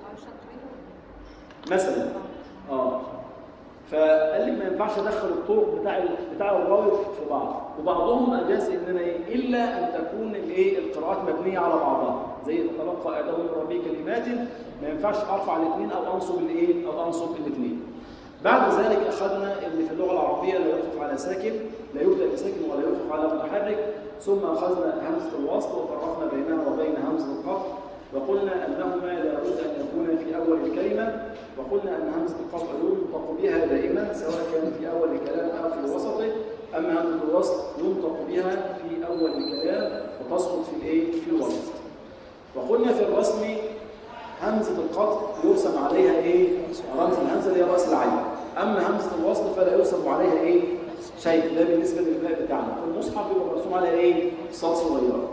مثلا اه فقال لي ما ينفعش ادخل الطرق بتاع بتاع الراوي في بعض، وبعضهم اجاز ان انا ايه الا ان تكون الايه القراءات مبنيه على بعضها، زي تلقى ادم من ربي كلمات، ما ينفعش ارفع الاثنين او انصب الايه او انصب الاثنين. بعد ذلك أخذنا اللي في اللغة العربية لا يوقف على ساكن، لا يبدأ بساكن ولا يوقف على متحرك. ثم أخذنا همزة الوصل وفرقنا بينها وبين همزة القطع، وقلنا أنهما لا بد أن يكون في أول الكلمة، وقلنا أن همزة القطع ينطق بها دائما سواء كان في أول الكلام أو في وسطه، أما همزة الوصل ينطق بها في أول الكلام وتسقط في الإيه؟ في الوسط. وقلنا في الرسم همزة القطع يرسم عليها إيه؟ رمز الهمزة اللي هي رأس العين، أما همزة الوصل فلا يرسم عليها إيه؟ شيء. ده بالنسبة للإملاء بتاعنا. في المصحف بيبقى مرسوم عليها إيه؟ صاد صغيرة.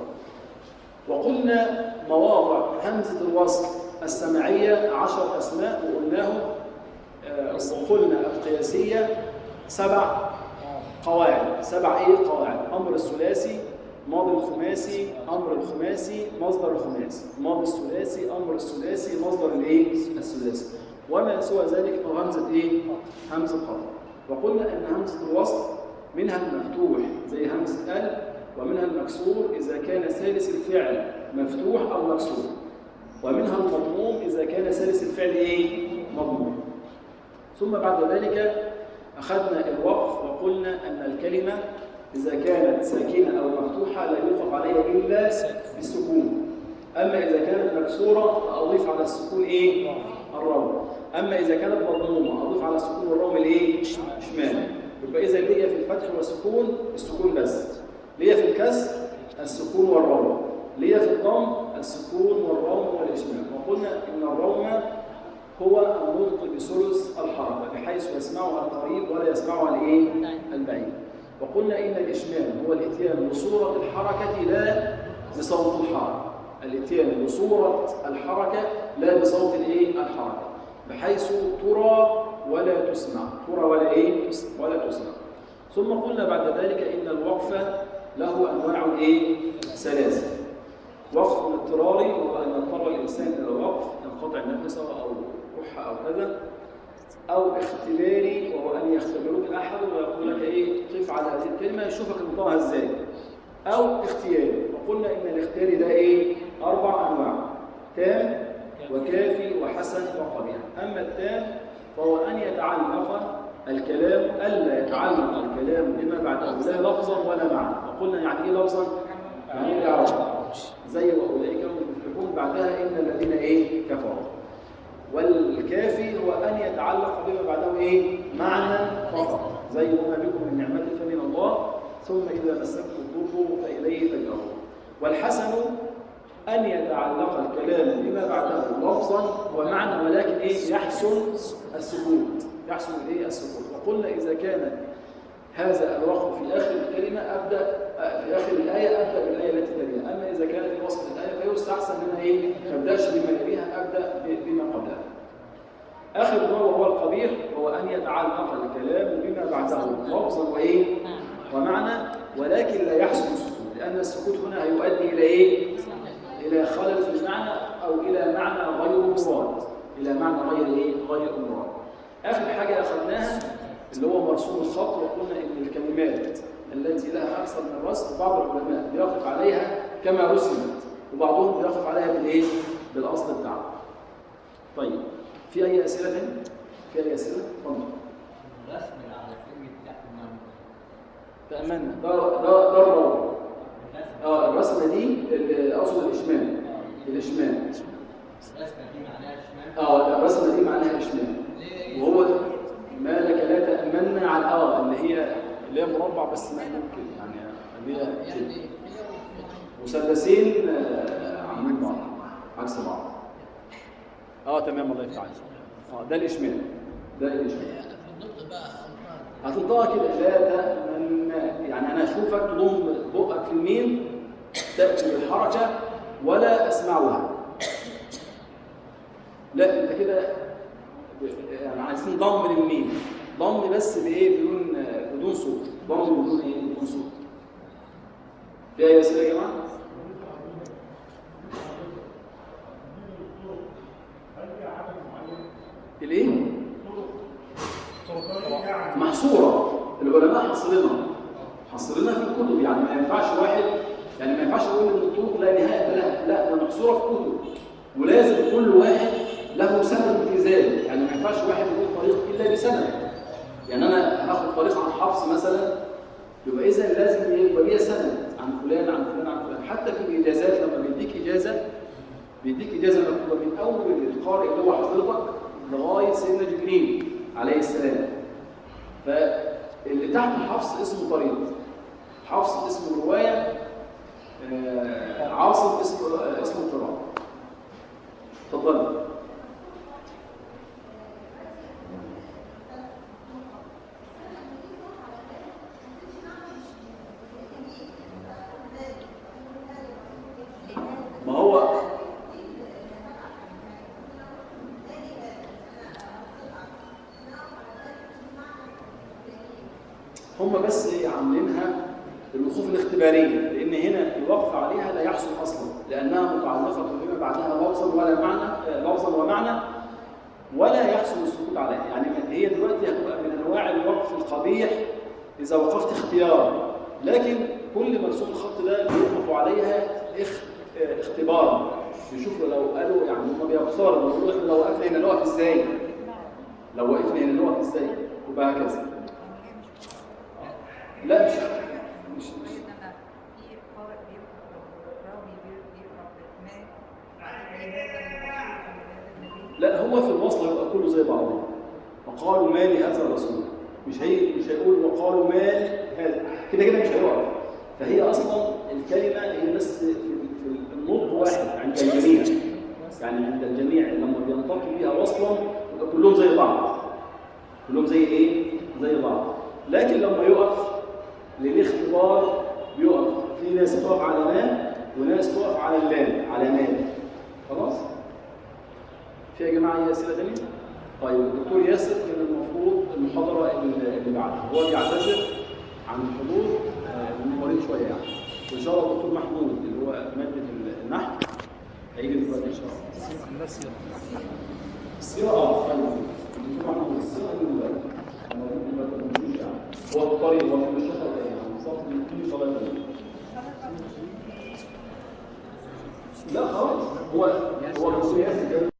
وقلنا مواضع همزة الوصل السماعية عشر أسماء وقلناهم، آه وقلنا القياسية سبع قواعد. سبع إيه قواعد؟ أمر الثلاثي، ماضي الخماسي، أمر الخماسي، مصدر الخماسي، ماضي الثلاثي، أمر الثلاثي، مصدر الإيه؟ الثلاثي، وما سوى ذلك فهو همزة إيه؟ همزة قطع. وقلنا أن همزة الوصل منها المفتوح زي همزة ال، ومنها المكسور إذا كان ثالث الفعل مفتوح أو مكسور، ومنها المضموم إذا كان ثالث الفعل إيه؟ مضموم. ثم بعد ذلك أخذنا الوقف وقلنا أن الكلمة إذا كانت ساكنة أو مفتوحة لا يوقف عليها إلا بالسكون، أما إذا كانت مكسورة فأضيف على السكون إيه؟ الروم، أما إذا كانت مضمومة أضيف على السكون والروم الإيه؟ شمال. يبقى إذا ليا في الفتح والسكون السكون بس، ليا في الكسر السكون والروم، ليا في الضم السكون والروم والإشمام. وقلنا إن الروم هو النطق بثلث الحركة بحيث يسمعها القريب ولا يسمعها الإيه؟ البعيد. وقلنا إن الإشمام هو الإتيان بصورة الحركة لا بصوت الحركة، الإتيان بصورة الحركة لا بصوت الإيه؟ الحركة، بحيث ترى ولا تسمع، ترى ولا إيه؟ ولا تسمع. ثم قلنا بعد ذلك إن الوقف له أنواع إيه؟ ثلاثة. وقف اضطراري وهو أن يضطر الإنسان إلى الوقف، ينقطع نفسه أو كحة أو كذا، أو اختباري وهو أن يختبرك أحد ويقول لك إيه؟ قف على هذه الكلمة يشوفك نطقها إزاي، أو اختياري. وقلنا إن الاختياري ده إيه؟ أربع أنواع: تام وكافي وحسن وقبيح. أما التام فهو أن يتعلق الكلام ألا يتعلق الكلام بما بعده لا لفظا ولا معنى. وقلنا يعني إيه لفظا؟ يعني إيه يعرف زي وأولئك هم المفلحون بعدها إن الذين إيه؟ كفروا. والكافي هو أن يتعلق بما بعده إيه؟ معنى فقط، زي وما بكم من نعمة فمن الله ثم إذا مسكم الضر فإليه تجأرون. والحسن أن يتعلق الكلام بما بعده لفظا ومعنى ولكن إيه؟ يحسن السكوت، يحسن إيه؟ السكوت. وقلنا إذا كان هذا الوقف في آخر الكلمة أبدأ في آخر الآية أبدأ بالآية التي تليها، أما إذا كان في وسط الآية فيستحسن منها إيه؟ ما أبدأش بما يليها، أبدأ بما قبلها. آخر نوع وهو القبيح، وهو أن يتعلق الكلام بما بعده لفظا وإيه؟ ومعنى ولكن لا يحسن السكوت، لأن السكوت هنا هيؤدي إلى إيه؟ إلى خلل في المعنى أو إلى معنى غير مراد، إلى معنى غير إيه؟ غير مراد. آخر حاجة أخذناها اللي هو مرسوم الخط، وقلنا إن الكلمات التي لها أكثر من رسم بعض العلماء بيقف عليها كما رسمت، وبعضهم بيقف عليها بالإيه؟ بالأصل بتاعها. طيب، في أي أسئلة ثانية؟ في أي أسئلة؟ اتفضل. الرسم على كلمة تحت النمر. تأملنا ده ده ده الروم. اه الرسمة دي أقصد الإشمام. الإشمام. الرسمة دي معناها شمال. اه الرسمة دي معناها إشمام. وهو ما لك لا تأملنا على اه اللي هي اللي هي مربع بس مقلوب كده، يعني اللي هي يعني مثلثين عاملين بعض عكس بعض. اه تمام الله يفتح عليك. اه ده الإشمام، ده الإشمام. في النطق بقى هتنطقها كده لا تأمن، يعني أنا أشوفك تضم بقك في الميم تأتي بالحركة ولا أسمعها. لا أنت كده يعني عايزين ضم للميم، ضم بس بإيه؟ بدون بدون صوت، ضم بدون إيه؟ بدون صوت. في أي أسئلة يا جماعة؟ الإيه؟ محصورة، العلماء حصرنا حصرنا في الكتب، يعني ما ينفعش واحد يعني ما ينفعش اقول ان الطرق لا نهايه لها، لا ده محصوره في كتب، ولازم كل واحد له سند في ذلك، يعني ما ينفعش واحد يقول طريق الا بسند. يعني انا هاخد طريق عن حفص مثلا، يبقى اذا لازم يبقى ليا سند عن فلان عن فلان عن فلان. حتى في الاجازات لما بيديك اجازه بيديك اجازه مكتوبه من اول القارئ اللي هو حضرتك لغايه سيدنا جبريل عليه السلام. فاللي تحت حفص اسمه طريق، حفص اسمه روايه، آه عاصم اسمه آه اسمه قراءه. اتفضل. ما هو هم بس عاملينها للوقوف الاختباريه، لان هنا الوقف عليها لا يحصل اصلا، لانها متعلقه بما بعدها لفظا ولا معنى، لفظا ومعنى، ولا يحصل السكوت عليها. يعني هي دلوقتي هتبقى من انواع الوقف القبيح اذا وقفت اختيار، لكن كل مرسوم الخط ده بيوقفوا عليها اختبار، يشوفوا لو قالوا يعني هم بيبصروا لو لو وقفنا هنا نقف ازاي، لو وقفنا هنا نقف ازاي، يبقى هكذا. لا مش مش مش لا، هو في الوصل هيبقى كله زي بعضه. وقالوا ما لهذا الرسول، مش هي مش هيقول وقالوا ما هذا، كده كده مش هيقف. فهي اصلا الكلمه هي بس في النطق واحد عند الجميع، يعني عند الجميع لما بينطق بيها وصلا يبقى كلهم زي بعض، كلهم زي ايه؟ زي بعض. لكن لما يقف للاختبار بيقف في ناس تقف على ما وناس تقف على اللام، على ما. خلاص؟ في يا جماعه اي اسئله ثانيه؟ طيب الدكتور ياسر كان المفروض المحاضره اللي بعدها هو بيعتذر عن الحضور من مريض شويه يعني، وان شاء الله الدكتور محمود اللي هو ماده النحو هيجي دلوقتي ان شاء الله. السيره السيره اه الدكتور محمود السيره دي دلوقتي هو الطريق هو مش شغال يعني بالظبط في صلاه. لا خالص، هو هو الدكتور ياسر